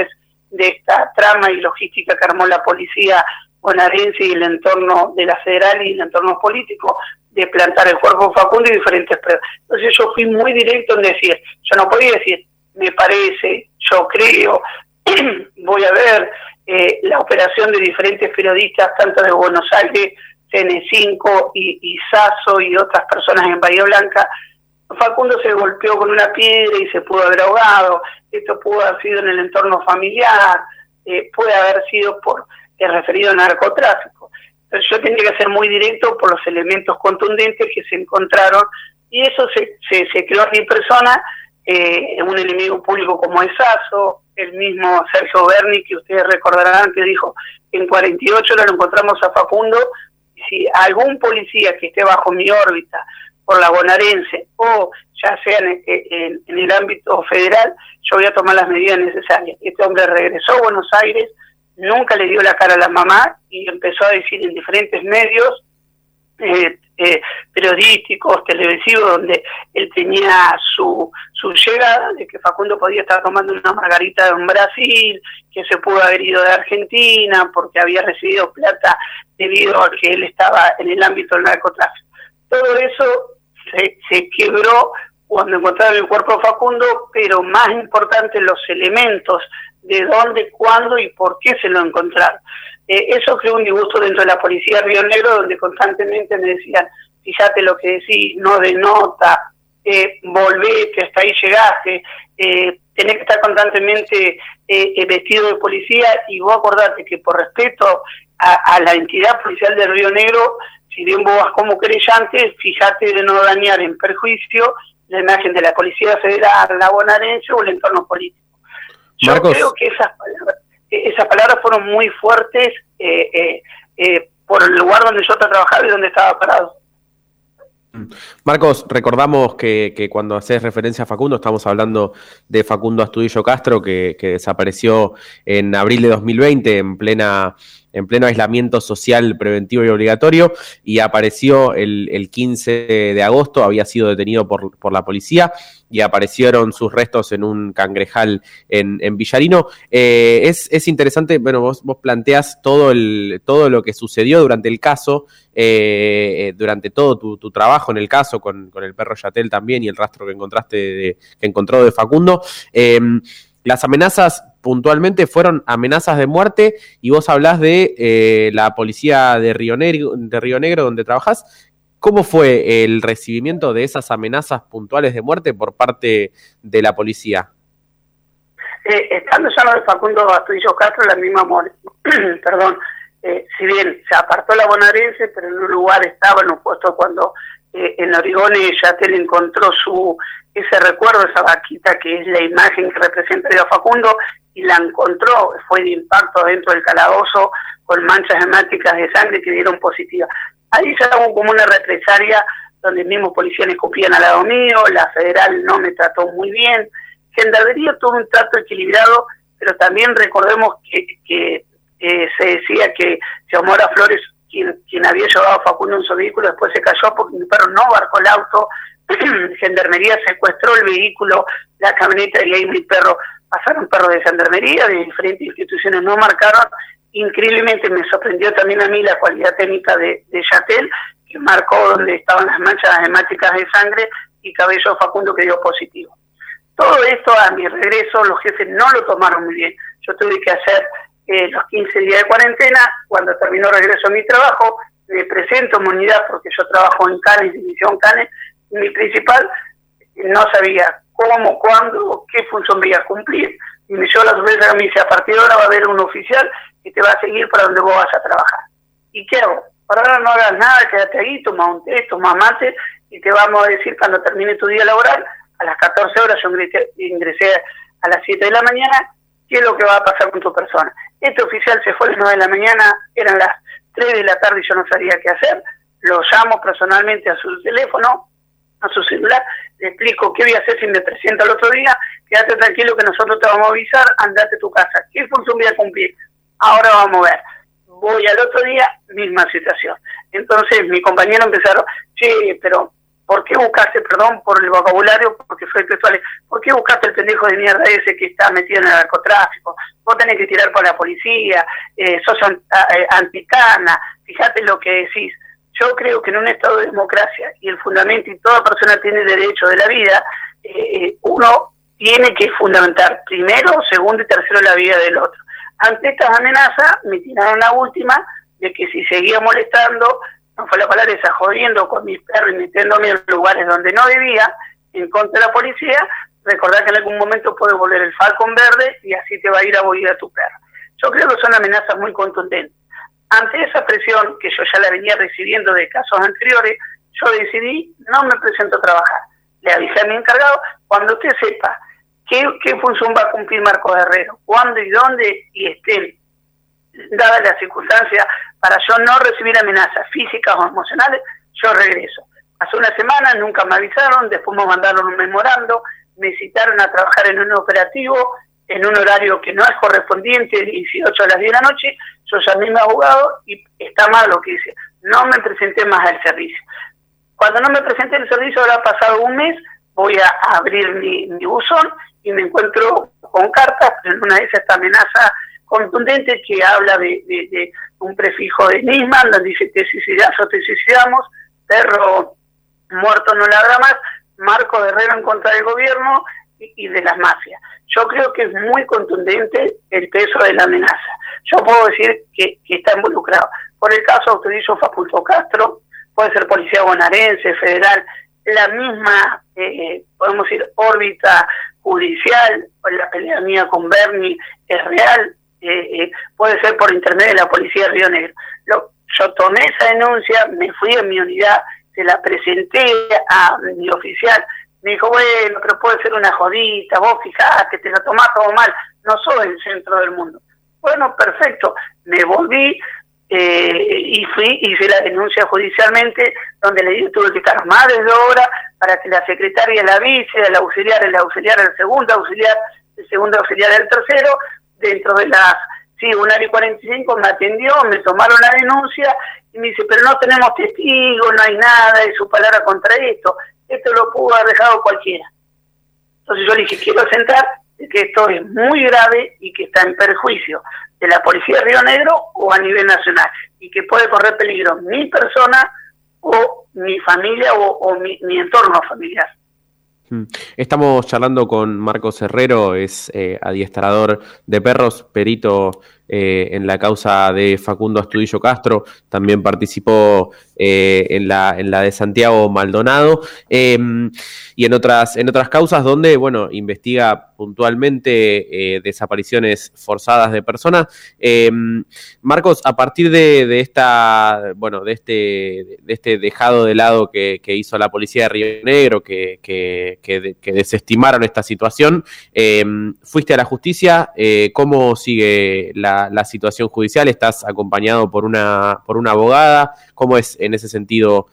Speaker 2: de esta trama y logística que armó la policía bonaerense y el entorno de la federal y el entorno político, de plantar el cuerpo Facundo y diferentes pruebas. Entonces yo fui muy directo en decir, yo no podía decir, me parece, yo creo, voy a ver la operación de diferentes periodistas, tanto de Buenos Aires, CN5 y Sasso y otras personas en Bahía Blanca. Facundo se golpeó con una piedra y se pudo haber ahogado, esto pudo haber sido en el entorno familiar, puede haber sido por el referido a narcotráfico. Entonces yo tenía que ser muy directo por los elementos contundentes que se encontraron, y eso se creó en mi persona, un enemigo público como es Sasso, el mismo Sergio Berni, que ustedes recordarán que dijo en 48 lo encontramos a Facundo, y si algún policía que esté bajo mi órbita por la bonaerense o ya sea en el ámbito federal, yo voy a tomar las medidas necesarias. Este hombre regresó a Buenos Aires, nunca le dio la cara a la mamá y empezó a decir en diferentes medios periodísticos, televisivos, donde él tenía su llegada, de que Facundo podía estar tomando una margarita en Brasil, que se pudo haber ido de Argentina porque había recibido plata debido a que él estaba en el ámbito del narcotráfico. Todo eso se quebró cuando encontraron el cuerpo de Facundo, pero más importante los elementos de dónde, cuándo y por qué se lo encontraron. Eso creó un disgusto dentro de la policía de Río Negro, donde constantemente me decían, fíjate lo que decís, no denota, volvete, hasta ahí llegaste, tenés que estar constantemente vestido de policía, y vos acordate que por respeto a la entidad policial de Río Negro, si bien vos vas como querellante, fíjate de no dañar en perjuicio la imagen de la Policía Federal, la bonaerense o el entorno político. Yo
Speaker 16: Marcos,
Speaker 2: creo que esas palabras fueron muy fuertes por el lugar donde yo trabajaba y donde estaba parado.
Speaker 16: Marcos, recordamos que cuando haces referencia a Facundo, estamos hablando de Facundo Astudillo Castro, que desapareció en abril de 2020 en pleno aislamiento social preventivo y obligatorio, y apareció el 15 de agosto, había sido detenido por la policía, y aparecieron sus restos en un cangrejal en Villarino. Es interesante, bueno, vos planteás todo lo que sucedió durante el caso, durante todo tu trabajo en el caso, con el perro Yatel también, y el rastro que que encontró de Facundo. Las amenazas puntualmente fueron amenazas de muerte, y vos hablás de la policía de Río Negro donde trabajás. ¿Cómo fue el recibimiento de esas amenazas puntuales de muerte por parte de la policía?
Speaker 2: Estando ya lo de Facundo Astudillo Castro, la misma perdón, si bien se apartó la bonaerense, pero en un lugar estaba en un puesto cuando en Origone Yatel encontró ese recuerdo, esa vaquita que es la imagen que representa a Facundo, y la encontró, fue de impacto dentro del calabozo con manchas hemáticas de sangre que dieron positivas. Ahí se hubo como una represalia donde mismos policías escupían al lado mío, la federal no me trató muy bien, Gendarmería tuvo un trato equilibrado, pero también recordemos que se decía que Xiomara Flores, quien había llevado a Facundo en su vehículo, después se cayó porque mi perro no abarcó el auto, Gendarmería secuestró el vehículo, la camioneta, y ahí mi perro, pasaron perros de Gendarmería, de diferentes instituciones, no marcaron. Increíblemente me sorprendió también a mí la cualidad técnica de Yatel, que marcó donde estaban las manchas hemáticas de sangre y cabello Facundo que dio positivo. Todo esto a mi regreso los jefes no lo tomaron muy bien. Yo tuve que hacer los 15 días de cuarentena. Cuando terminó regreso a mi trabajo, me presento en mi unidad porque yo trabajo en Canes, división Canes, y mi principal no sabía cómo, cuándo, qué función voy a cumplir. Y me llevó la sorpresa, me dice, a partir de ahora va a haber un oficial que te va a seguir para donde vos vas a trabajar. ¿Y qué hago? Para ahora no hagas nada, quédate ahí, toma un té, toma mate, y te vamos a decir cuando termine tu día laboral, a las 14 horas, yo ingresé a las 7 de la mañana, qué es lo que va a pasar con tu persona. Este oficial se fue a las 9 de la mañana, eran las 3 de la tarde y yo no sabía qué hacer. Lo llamo personalmente a su teléfono, a su celular, le explico qué voy a hacer si me presento al otro día, quédate tranquilo que nosotros te vamos a avisar, andate a tu casa. ¿Qué función voy a cumplir? Ahora vamos a ver. Voy al otro día, misma situación. Entonces mi compañero empezaron, che, pero ¿por qué buscaste, perdón por el vocabulario, porque fue textual, ¿por qué buscaste el pendejo de mierda ese que está metido en el narcotráfico? Vos tenés que tirar por la policía, sos anticana, fíjate lo que decís. Yo creo que en un Estado de democracia, y el fundamento, y toda persona tiene el derecho de la vida, uno tiene que fundamentar primero, segundo y tercero la vida del otro. Ante estas amenazas, me tiraron la última, de que si seguía molestando, no fue la palabra esa, jodiendo con mis perros y metiéndome en lugares donde no debía, en contra de la policía, recordar que en algún momento puede volver el Falcon verde y así te va a ir a abolir a tu perro. Yo creo que son amenazas muy contundentes. Ante esa presión, que yo ya la venía recibiendo de casos anteriores, yo decidí, no me presento a trabajar. Le avisé a mi encargado, cuando usted sepa qué función va a cumplir Marcos Herrero, cuándo y dónde, y estén dadas las circunstancias para yo no recibir amenazas físicas o emocionales, yo regreso. Pasó una semana, nunca me avisaron, después me mandaron un memorando, me citaron a trabajar en un operativo, en un horario que no es correspondiente, 18 a las 10 de la noche, yo llamé a mi abogado y está mal lo que dice, no me presenté más al servicio. Cuando no me presenté al servicio, habrá pasado un mes, voy a abrir mi buzón y me encuentro con cartas, pero en una de esas esta amenaza contundente que habla de un prefijo de Nisman, donde dice te suicidas o te suicidamos, perro muerto no ladra más, Marcos Herrero en contra del gobierno y de las mafias. Yo creo que es muy contundente el peso de la amenaza. Yo puedo decir que está involucrado. Por el caso autorizo Facundo Castro, puede ser policía bonaerense, federal, la misma, podemos decir, órbita judicial, la pelea mía con Bernie es real, puede ser por intermedio de la policía de Río Negro. Yo tomé esa denuncia, me fui a mi unidad, se la presenté a mi oficial, me dijo, bueno, pero puede ser una jodita, vos fijate, te la tomás todo mal, no soy el centro del mundo. Bueno, perfecto, me volví y fui, hice la denuncia judicialmente, donde le tuve que estar más de 2 horas para que la secretaria, la vice, el auxiliar, el segundo auxiliar, el segundo auxiliar, el tercero, dentro de las 1:45 me atendió, me tomaron la denuncia y me dice, pero no tenemos testigos, no hay nada de su palabra contra esto lo pudo haber dejado cualquiera. Entonces yo le dije, quiero sentar que esto es muy grave y que está en perjuicio de la policía de Río Negro o a nivel nacional y que puede correr peligro mi persona o mi familia o mi entorno familiar.
Speaker 16: Estamos charlando con Marcos Herrero, es adiestrador de perros, perito en la causa de Facundo Astudillo Castro, también participó en la de Santiago Maldonado y en otras causas donde, bueno, investiga puntualmente desapariciones forzadas de personas. Marcos, a partir de este dejado de lado que hizo la policía de Río Negro, que desestimaron esta situación, fuiste a la justicia. ¿Cómo sigue la situación judicial? ¿Estás acompañado por una abogada? ¿Cómo es en ese sentido?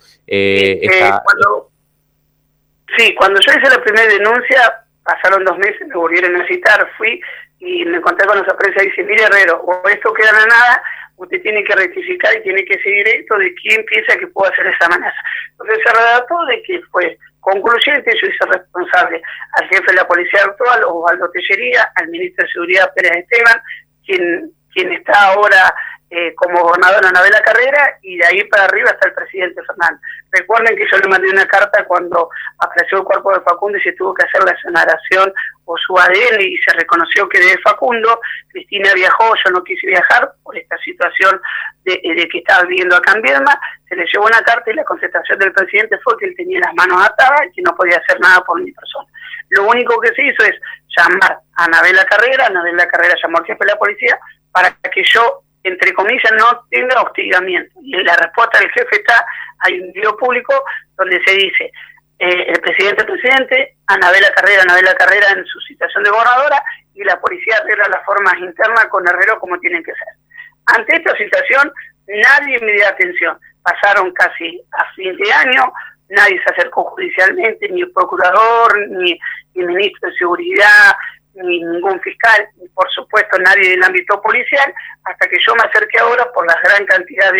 Speaker 2: Cuando yo hice la primera denuncia, pasaron 2 meses, me volvieron a citar, fui y me encontré con esa prensa y dice, mire Herrero, o esto queda en nada, usted tiene que rectificar y tiene que seguir esto de quién piensa que puede hacer esa amenaza. Entonces se redactó de que fue concluyente, yo hice responsable al jefe de la policía actual, Osvaldo Tellería, al ministro de Seguridad Pérez Esteban, quien está ahora como gobernador Anabel Carrera, y de ahí para arriba está el presidente Fernández. Recuerden que yo le mandé una carta cuando apareció el cuerpo de Facundo y se tuvo que hacer la exoneración o su ADN y se reconoció que de Facundo. Cristina viajó, yo no quise viajar por esta situación de que estaba viviendo acá en Viedma. Se le llevó una carta y la contestación del presidente fue que él tenía las manos atadas y que no podía hacer nada por mi persona. Lo único que se hizo es llamar a Anabel Carrera llamó al jefe de la policía para que yo, entre comillas, no tenga hostigamiento. Y la respuesta del jefe está, hay un video público donde se dice, el presidente, Anabel Carrera en su situación de gobernadora, y la policía arregla las formas internas con Herrero como tienen que ser. Ante esta situación, nadie me dio atención. Pasaron casi a fin de año, nadie se acercó judicialmente, ni el procurador, ni el ministro de Seguridad, ni ningún fiscal, ni por supuesto nadie del ámbito policial, hasta que yo me acerqué ahora por la gran cantidad de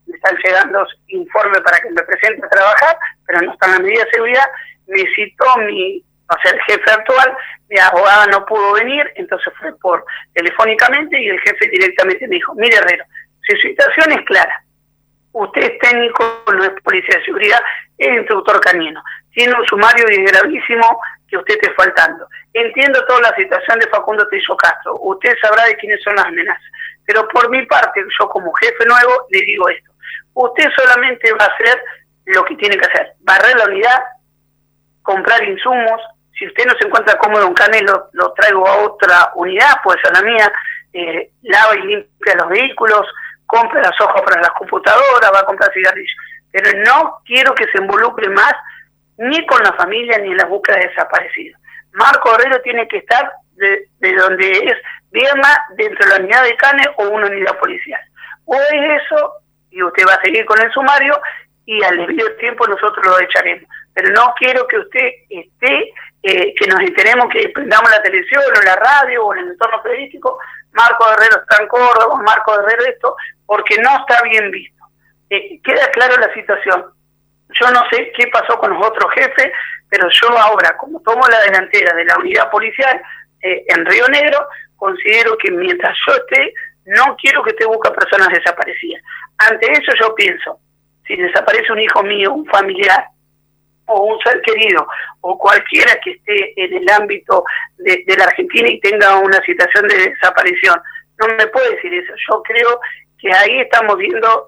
Speaker 2: me están llegando informes para que me presente a trabajar, pero no están las medidas de seguridad. Me citó el jefe actual, mi abogada no pudo venir, entonces fue telefónicamente, y el jefe directamente me dijo: mire, Herrero, si su situación es clara, usted es técnico, no es policía de seguridad, es instructor canino, tiene un sumario y es gravísimo que usted esté faltando. Entiendo toda la situación de Facundo Trillo Castro, usted sabrá de quiénes son las amenazas, pero por mi parte, yo como jefe nuevo, le digo esto: usted solamente va a hacer lo que tiene que hacer, barrer la unidad, comprar insumos. Si usted no se encuentra cómodo en Cane, lo traigo a otra unidad, puede ser la mía, lava y limpia los vehículos, compra las hojas para las computadoras, va a comprar cigarrillos. Pero no quiero que se involucre más ni con la familia ni en la búsqueda de desaparecidos. Marco Herrero tiene que estar de donde es Viedma, dentro de la unidad de Cane o una unidad policial. O es eso, y usted va a seguir con el sumario, y al debido tiempo nosotros lo echaremos. Pero no quiero que usted esté, que nos enteremos, que prendamos la televisión o la radio o en el entorno periodístico: Marco Herrero está en Córdoba, Marco Herrero esto, porque no está bien visto. Queda claro la situación. Yo no sé qué pasó con los otros jefes, pero yo ahora, como tomo la delantera de la unidad policial en Río Negro, considero que mientras yo esté, no quiero que usted busque personas desaparecidas. Ante eso yo pienso: si desaparece un hijo mío, un familiar, o un ser querido, o cualquiera que esté en el ámbito de la Argentina y tenga una situación de desaparición, no me puede decir eso. Yo creo que ahí estamos viendo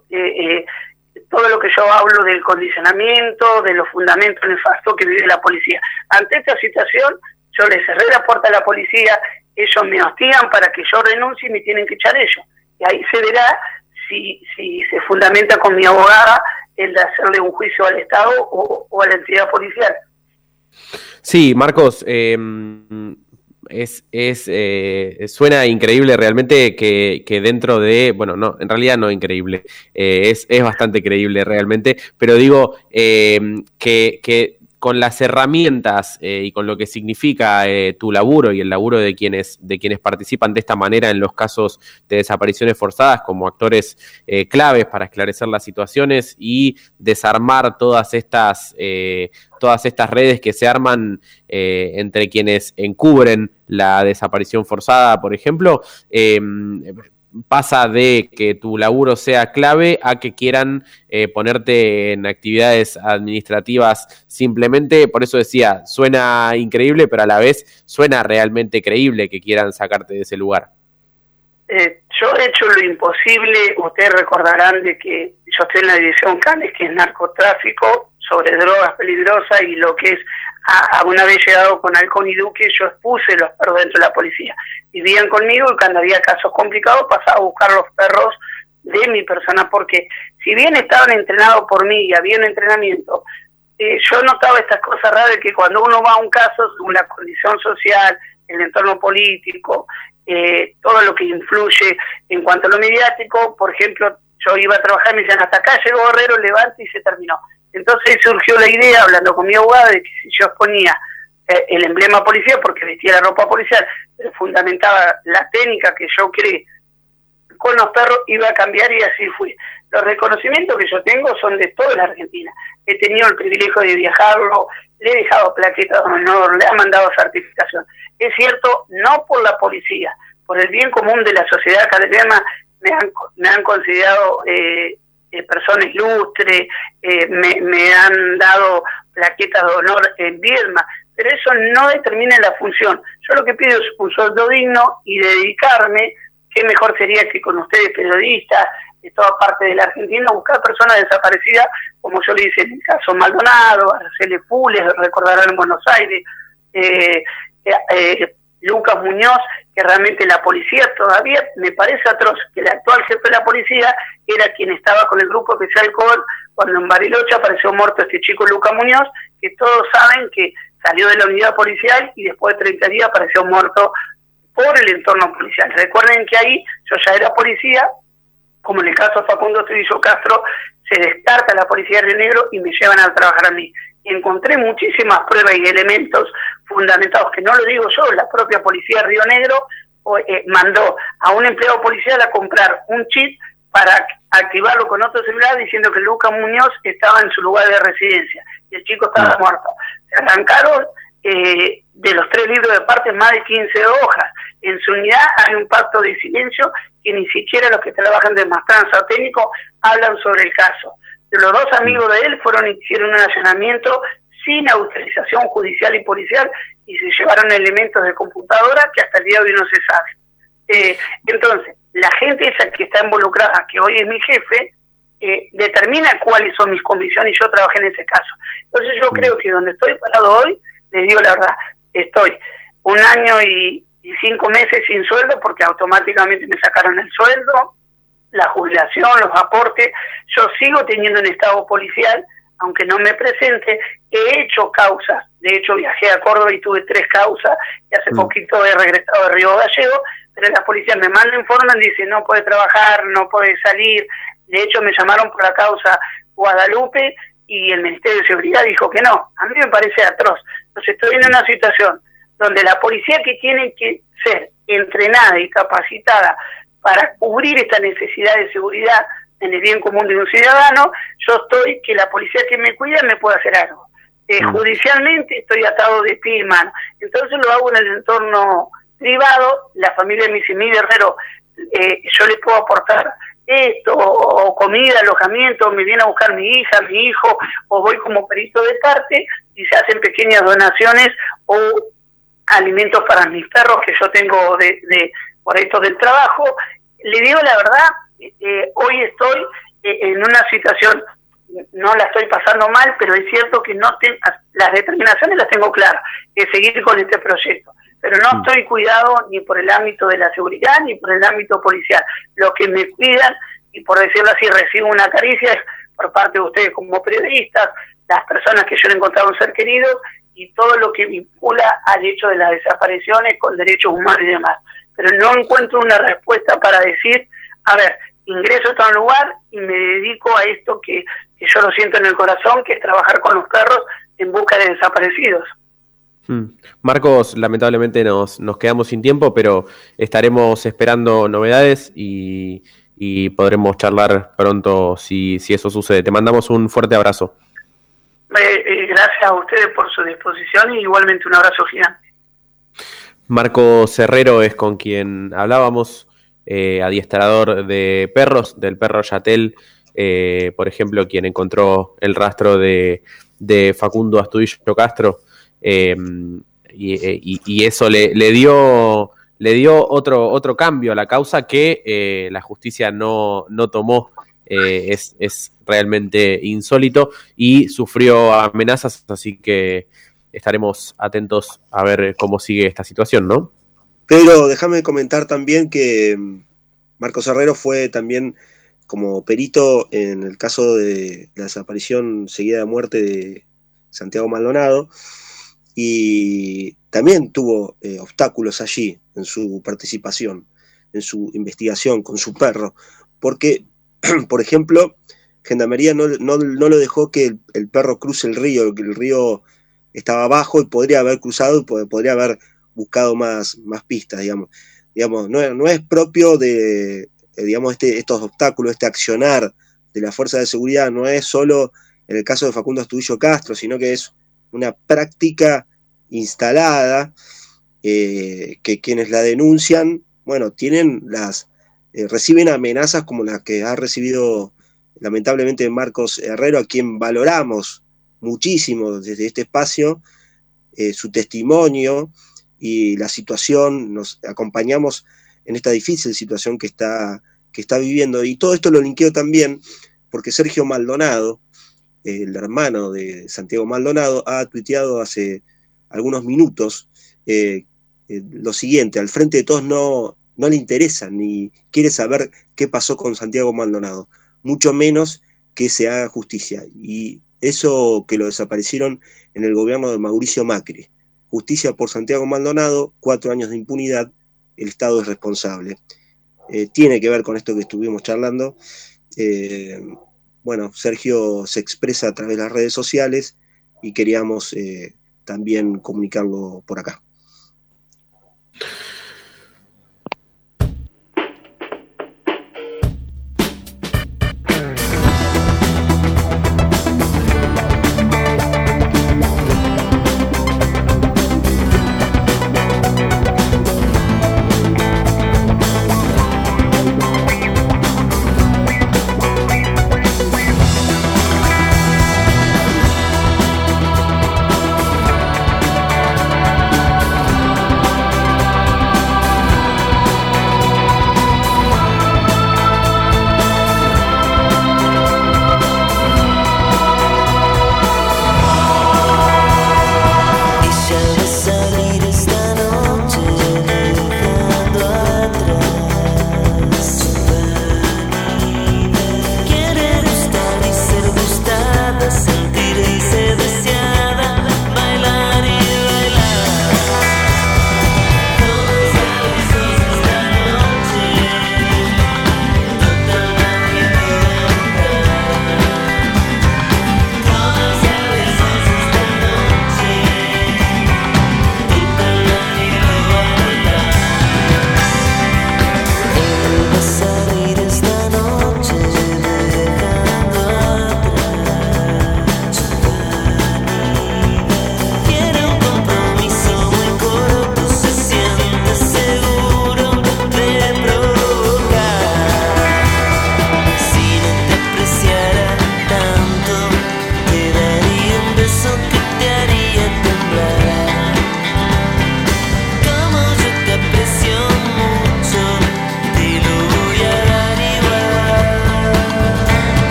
Speaker 2: todo lo que yo hablo del condicionamiento, de los fundamentos nefastos que vive la policía. Ante esta situación, yo les cerré la puerta a la policía, ellos me hostigan para que yo renuncie y me tienen que echar ellos. Y ahí se verá si se fundamenta con mi abogada el de hacerle un juicio al Estado o a la entidad policial.
Speaker 16: Sí, Marcos, suena increíble realmente que dentro de, bueno, no, en realidad no increíble, es bastante creíble realmente, pero digo que con las herramientas y con lo que significa tu laburo y el laburo de quienes participan de esta manera en los casos de desapariciones forzadas como actores claves para esclarecer las situaciones y desarmar todas estas redes que se arman entre quienes encubren la desaparición forzada, por ejemplo, pasa de que tu laburo sea clave a que quieran ponerte en actividades administrativas simplemente. Por eso decía, suena increíble, pero a la vez suena realmente creíble que quieran sacarte de ese lugar.
Speaker 2: Yo he hecho lo imposible. Ustedes recordarán de que yo estoy en la división Canes, que es narcotráfico, sobre drogas peligrosas, y lo que es, una vez llegado con Halcón y Duque, yo expuse los perros dentro de la policía. Vivían conmigo y cuando había casos complicados pasaba a buscar los perros de mi persona, porque si bien estaban entrenados por mí y había un entrenamiento, yo notaba estas cosas raras de que cuando uno va a un caso, según la condición social, el entorno político, todo lo que influye en cuanto a lo mediático, por ejemplo, yo iba a trabajar y me decían: hasta acá llegó Herrero, levante, y se terminó. Entonces surgió la idea, hablando con mi abogada, de que si yo exponía el emblema policial, porque vestía la ropa policial, pero fundamentaba la técnica que yo creé con los perros, iba a cambiar, y así fui. Los reconocimientos que yo tengo son de toda la Argentina. He tenido el privilegio de viajarlo, le he dejado plaquetas de honor, le he mandado certificación. Es cierto, no por la policía, por el bien común de la sociedad académica, me han considerado persona ilustre, me han dado plaquetas de honor en Viedma, pero eso no determina la función. Yo lo que pido es un sueldo digno y dedicarme, qué mejor sería que con ustedes, periodistas de toda parte de la Argentina, buscar personas desaparecidas, como yo le hice en el caso Maldonado, Araceli Pules, recordarán en Buenos Aires, Lucas Muñoz, que realmente la policía todavía, me parece atroz que el actual jefe de la policía era quien estaba con el grupo especial COD cuando en Bariloche apareció muerto este chico Lucas Muñoz, que todos saben que salió de la unidad policial y después de 30 días apareció muerto por el entorno policial. Recuerden que ahí yo ya era policía, como en el caso de Facundo Trillo Castro, se descarta la policía de Río Negro y me llevan a trabajar a mí. Encontré muchísimas pruebas y elementos fundamentados, que no lo digo yo, la propia policía de Río Negro mandó a un empleado policial a comprar un chip para activarlo con otro celular diciendo que Lucas Muñoz estaba en su lugar de residencia y el chico estaba muerto. Se arrancaron de los 3 libros de partes más de 15 hojas. En su unidad hay un pacto de silencio que ni siquiera los que trabajan de Maestranza técnico hablan sobre el caso. Los 2 amigos de él hicieron un allanamiento sin autorización judicial y policial y se llevaron elementos de computadora que hasta el día de hoy no se sabe. Entonces, la gente esa que está involucrada, que hoy es mi jefe, determina cuáles son mis convicciones y yo trabajé en ese caso. Entonces yo creo que donde estoy parado hoy, les digo la verdad, estoy 1 año y 5 meses sin sueldo porque automáticamente me sacaron el sueldo, la jubilación, los aportes. Yo sigo teniendo un estado policial, aunque no me presente. He hecho causas, de hecho viajé a Córdoba y tuve 3 causas y hace poquito he regresado de Río Gallego, pero la policía me manda informe y dice no puede trabajar, no puede salir. De hecho me llamaron por la causa Guadalupe y el Ministerio de Seguridad dijo que no. A mí me parece atroz. Entonces estoy en una situación donde la policía, que tiene que ser entrenada y capacitada para cubrir esta necesidad de seguridad en el bien común de un ciudadano, yo estoy que la policía que me cuida me pueda hacer algo. Judicialmente estoy atado de pie y mano. Entonces lo hago en el entorno privado. La familia de mi Guerrero, yo les puedo aportar esto, o comida, alojamiento, me viene a buscar mi hija, mi hijo, o voy como perito de parte y se hacen pequeñas donaciones o alimentos para mis perros que yo tengo por esto del trabajo. Le digo la verdad, hoy estoy en una situación, no la estoy pasando mal, pero es cierto que las determinaciones las tengo claras, de seguir con este proyecto. Pero no estoy cuidado ni por el ámbito de la seguridad ni por el ámbito policial. Los que me cuidan, y por decirlo así, recibo una caricia es por parte de ustedes como periodistas, las personas que yo he encontrado un ser querido y todo lo que vincula al hecho de las desapariciones con derechos humanos y demás. Pero no encuentro una respuesta para decir, a ver, ingreso a tal lugar y me dedico a esto que yo lo siento en el corazón, que es trabajar con los perros en busca de desaparecidos.
Speaker 16: Marcos, lamentablemente nos quedamos sin tiempo, pero estaremos esperando novedades y podremos charlar pronto si eso sucede. Te mandamos un fuerte abrazo.
Speaker 2: Gracias a ustedes por su disposición y igualmente un abrazo gigante.
Speaker 16: Marcos Herrero es con quien hablábamos, adiestrador de perros, del perro Yatel, por ejemplo, quien encontró el rastro de Facundo Astudillo Castro. Y eso le dio otro cambio a la causa que la justicia no tomó. Es realmente insólito y sufrió amenazas, así que estaremos atentos a ver cómo sigue esta situación, ¿no?
Speaker 9: Pero déjame comentar también que Marcos Herrero fue también como perito en el caso de la desaparición seguida de muerte de Santiago Maldonado, y también tuvo obstáculos allí en su participación, en su investigación con su perro, porque, por ejemplo, Gendarmería no lo dejó que el perro cruce el río, que el río estaba abajo y podría haber cruzado y podría haber buscado más pistas, digamos. No es propio de, estos obstáculos, este accionar de la fuerza de seguridad, no es solo en el caso de Facundo Astudillo Castro, sino que es una práctica instalada, que quienes la denuncian, bueno, reciben amenazas como las que ha recibido lamentablemente Marcos Herrero, a quien valoramos muchísimo desde este espacio, su testimonio y la situación, nos acompañamos en esta difícil situación que está viviendo, y todo esto lo linkeo también porque Sergio Maldonado, el hermano de Santiago Maldonado, ha tuiteado hace algunos minutos lo siguiente: al Frente de Todos no le interesa ni quiere saber qué pasó con Santiago Maldonado, mucho menos que se haga justicia. Y eso que lo desaparecieron en el gobierno de Mauricio Macri. Justicia por Santiago Maldonado, 4 años de impunidad, el Estado es responsable. Tiene que ver con esto que estuvimos charlando. Bueno, Sergio se expresa a través de las redes sociales y queríamos también comunicarlo por acá.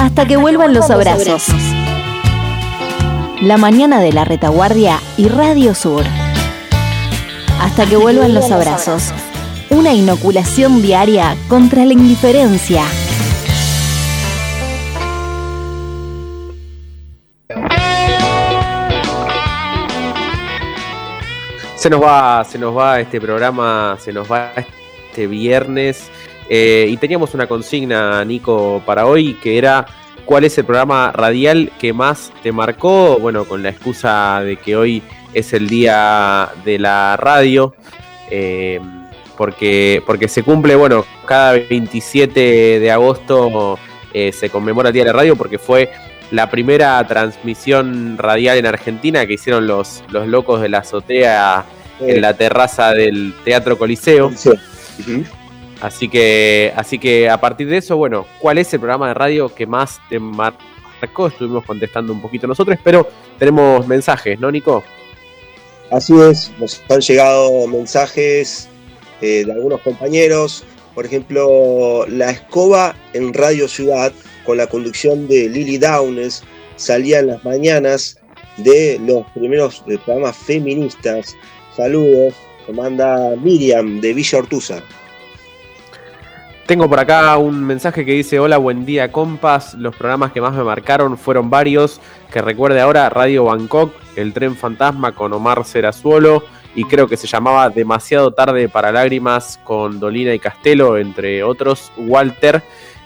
Speaker 15: Hasta que vuelvan los abrazos. La mañana de la Retaguardia y Radio Sur. Hasta que vuelvan los abrazos. Una inoculación diaria contra la indiferencia.
Speaker 16: Se nos va este programa, se nos va este viernes. Y teníamos una consigna, Nico, para hoy, que era: ¿cuál es el programa radial que más te marcó? Bueno, con la excusa de que hoy es el día de la radio, porque se cumple, bueno, cada 27 de agosto se conmemora el Día de la Radio, porque fue la primera transmisión radial en Argentina que hicieron los locos de la azotea en la terraza del Teatro Coliseo. Sí. Uh-huh. Así que a partir de eso, bueno, ¿cuál es el programa de radio que más te marcó? Estuvimos contestando un poquito nosotros, pero tenemos mensajes, ¿no, Nico?
Speaker 9: Así es, nos han llegado mensajes de algunos compañeros. Por ejemplo, La Escoba en Radio Ciudad, con la conducción de Lili Downes, salía en las mañanas de los primeros programas feministas. Saludos, lo manda Miriam de Villa Ortuza.
Speaker 16: Tengo por acá un mensaje que dice: hola, buen día, compas. Los programas que más me marcaron fueron varios. Que recuerde ahora: Radio Bangkok, El Tren Fantasma con Omar Serazuolo, y creo que se llamaba Demasiado Tarde para Lágrimas con Dolina y Castelo, entre otros. Walter.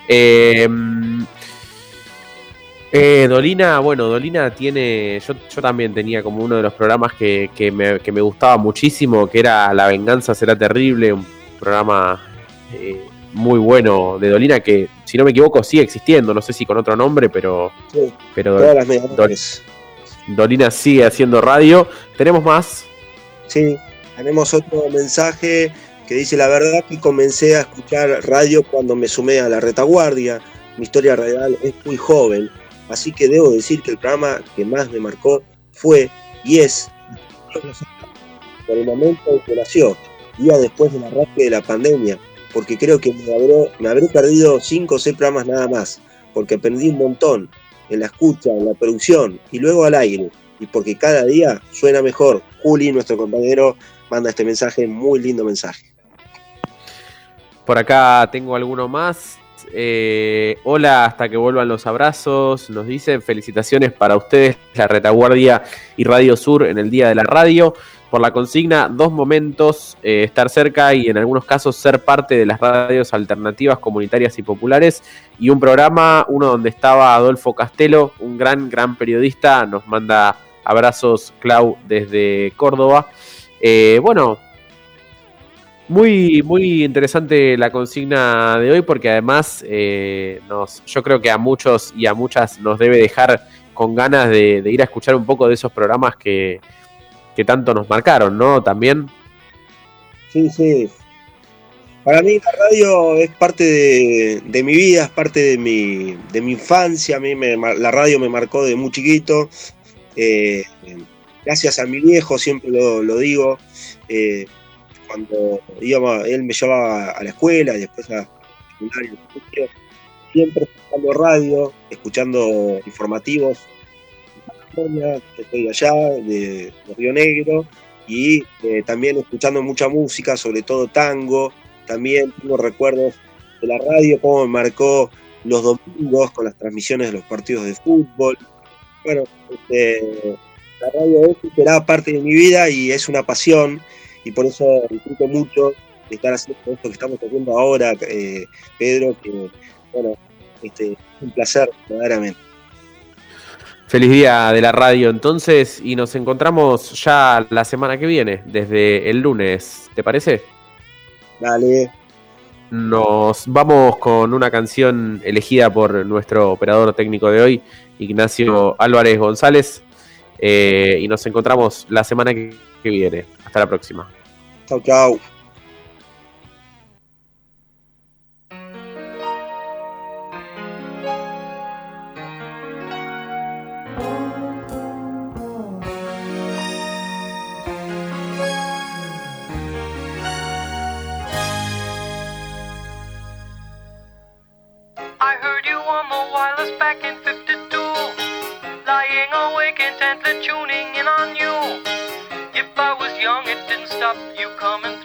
Speaker 16: Dolina tiene... Yo también tenía como uno de los programas que me gustaba muchísimo, que era La Venganza Será Terrible, un programa muy bueno de Dolina, que, si no me equivoco, sigue existiendo, no sé si con otro nombre, pero
Speaker 9: todas las medianoches.
Speaker 16: Dolina sigue haciendo radio. ¿Tenemos más?
Speaker 9: Sí, tenemos otro mensaje que dice: la verdad que comencé a escuchar radio cuando me sumé a la Retaguardia. Mi historia radial es muy joven, así que debo decir que el programa que más me marcó fue y es por el momento en que nació, día después del arranque de la pandemia, porque creo que me habré perdido 5 o 6 programas nada más, porque aprendí un montón en la escucha, en la producción y luego al aire, y porque cada día suena mejor. Juli, nuestro compañero, manda este mensaje, muy lindo mensaje.
Speaker 16: Por acá tengo alguno más. Hola, hasta que vuelvan los abrazos. Nos dicen: felicitaciones para ustedes, la Retaguardia y Radio Sur, en el Día de la Radio. Por la consigna, 2 momentos: estar cerca y en algunos casos ser parte de las radios alternativas, comunitarias y populares. Y un programa, uno donde estaba Adolfo Castelo, un gran periodista. Nos manda abrazos Clau desde Córdoba. Bueno, muy interesante la consigna de hoy, porque además yo creo que a muchos y a muchas nos debe dejar con ganas de ir a escuchar un poco de esos programas que tanto nos marcaron, ¿no? También.
Speaker 9: Sí. Para mí la radio es parte de mi vida, es parte de mi infancia. A mí la radio me marcó de muy chiquito. Gracias a mi viejo, siempre lo digo. Cuando él me llevaba a la escuela y después a la secundaria, siempre escuchando radio, escuchando informativos. Yo estoy allá de Río Negro, y también escuchando mucha música, sobre todo tango. También tengo recuerdos de la radio, cómo me marcó los domingos con las transmisiones de los partidos de fútbol. Bueno, la radio era parte de mi vida y es una pasión, y por eso disfruto mucho de estar haciendo esto que estamos haciendo ahora, Pedro, que bueno, es un placer verdaderamente.
Speaker 16: Feliz día de la radio entonces, y nos encontramos ya la semana que viene, desde el lunes, ¿te parece?
Speaker 9: Dale.
Speaker 16: Nos vamos con una canción elegida por nuestro operador técnico de hoy, Ignacio Álvarez González, y nos encontramos la semana que viene. Hasta la próxima.
Speaker 9: Chau.
Speaker 18: I heard you on the wireless back in 52. Lying awake intently tuning in on you. If I was young, it didn't stop you coming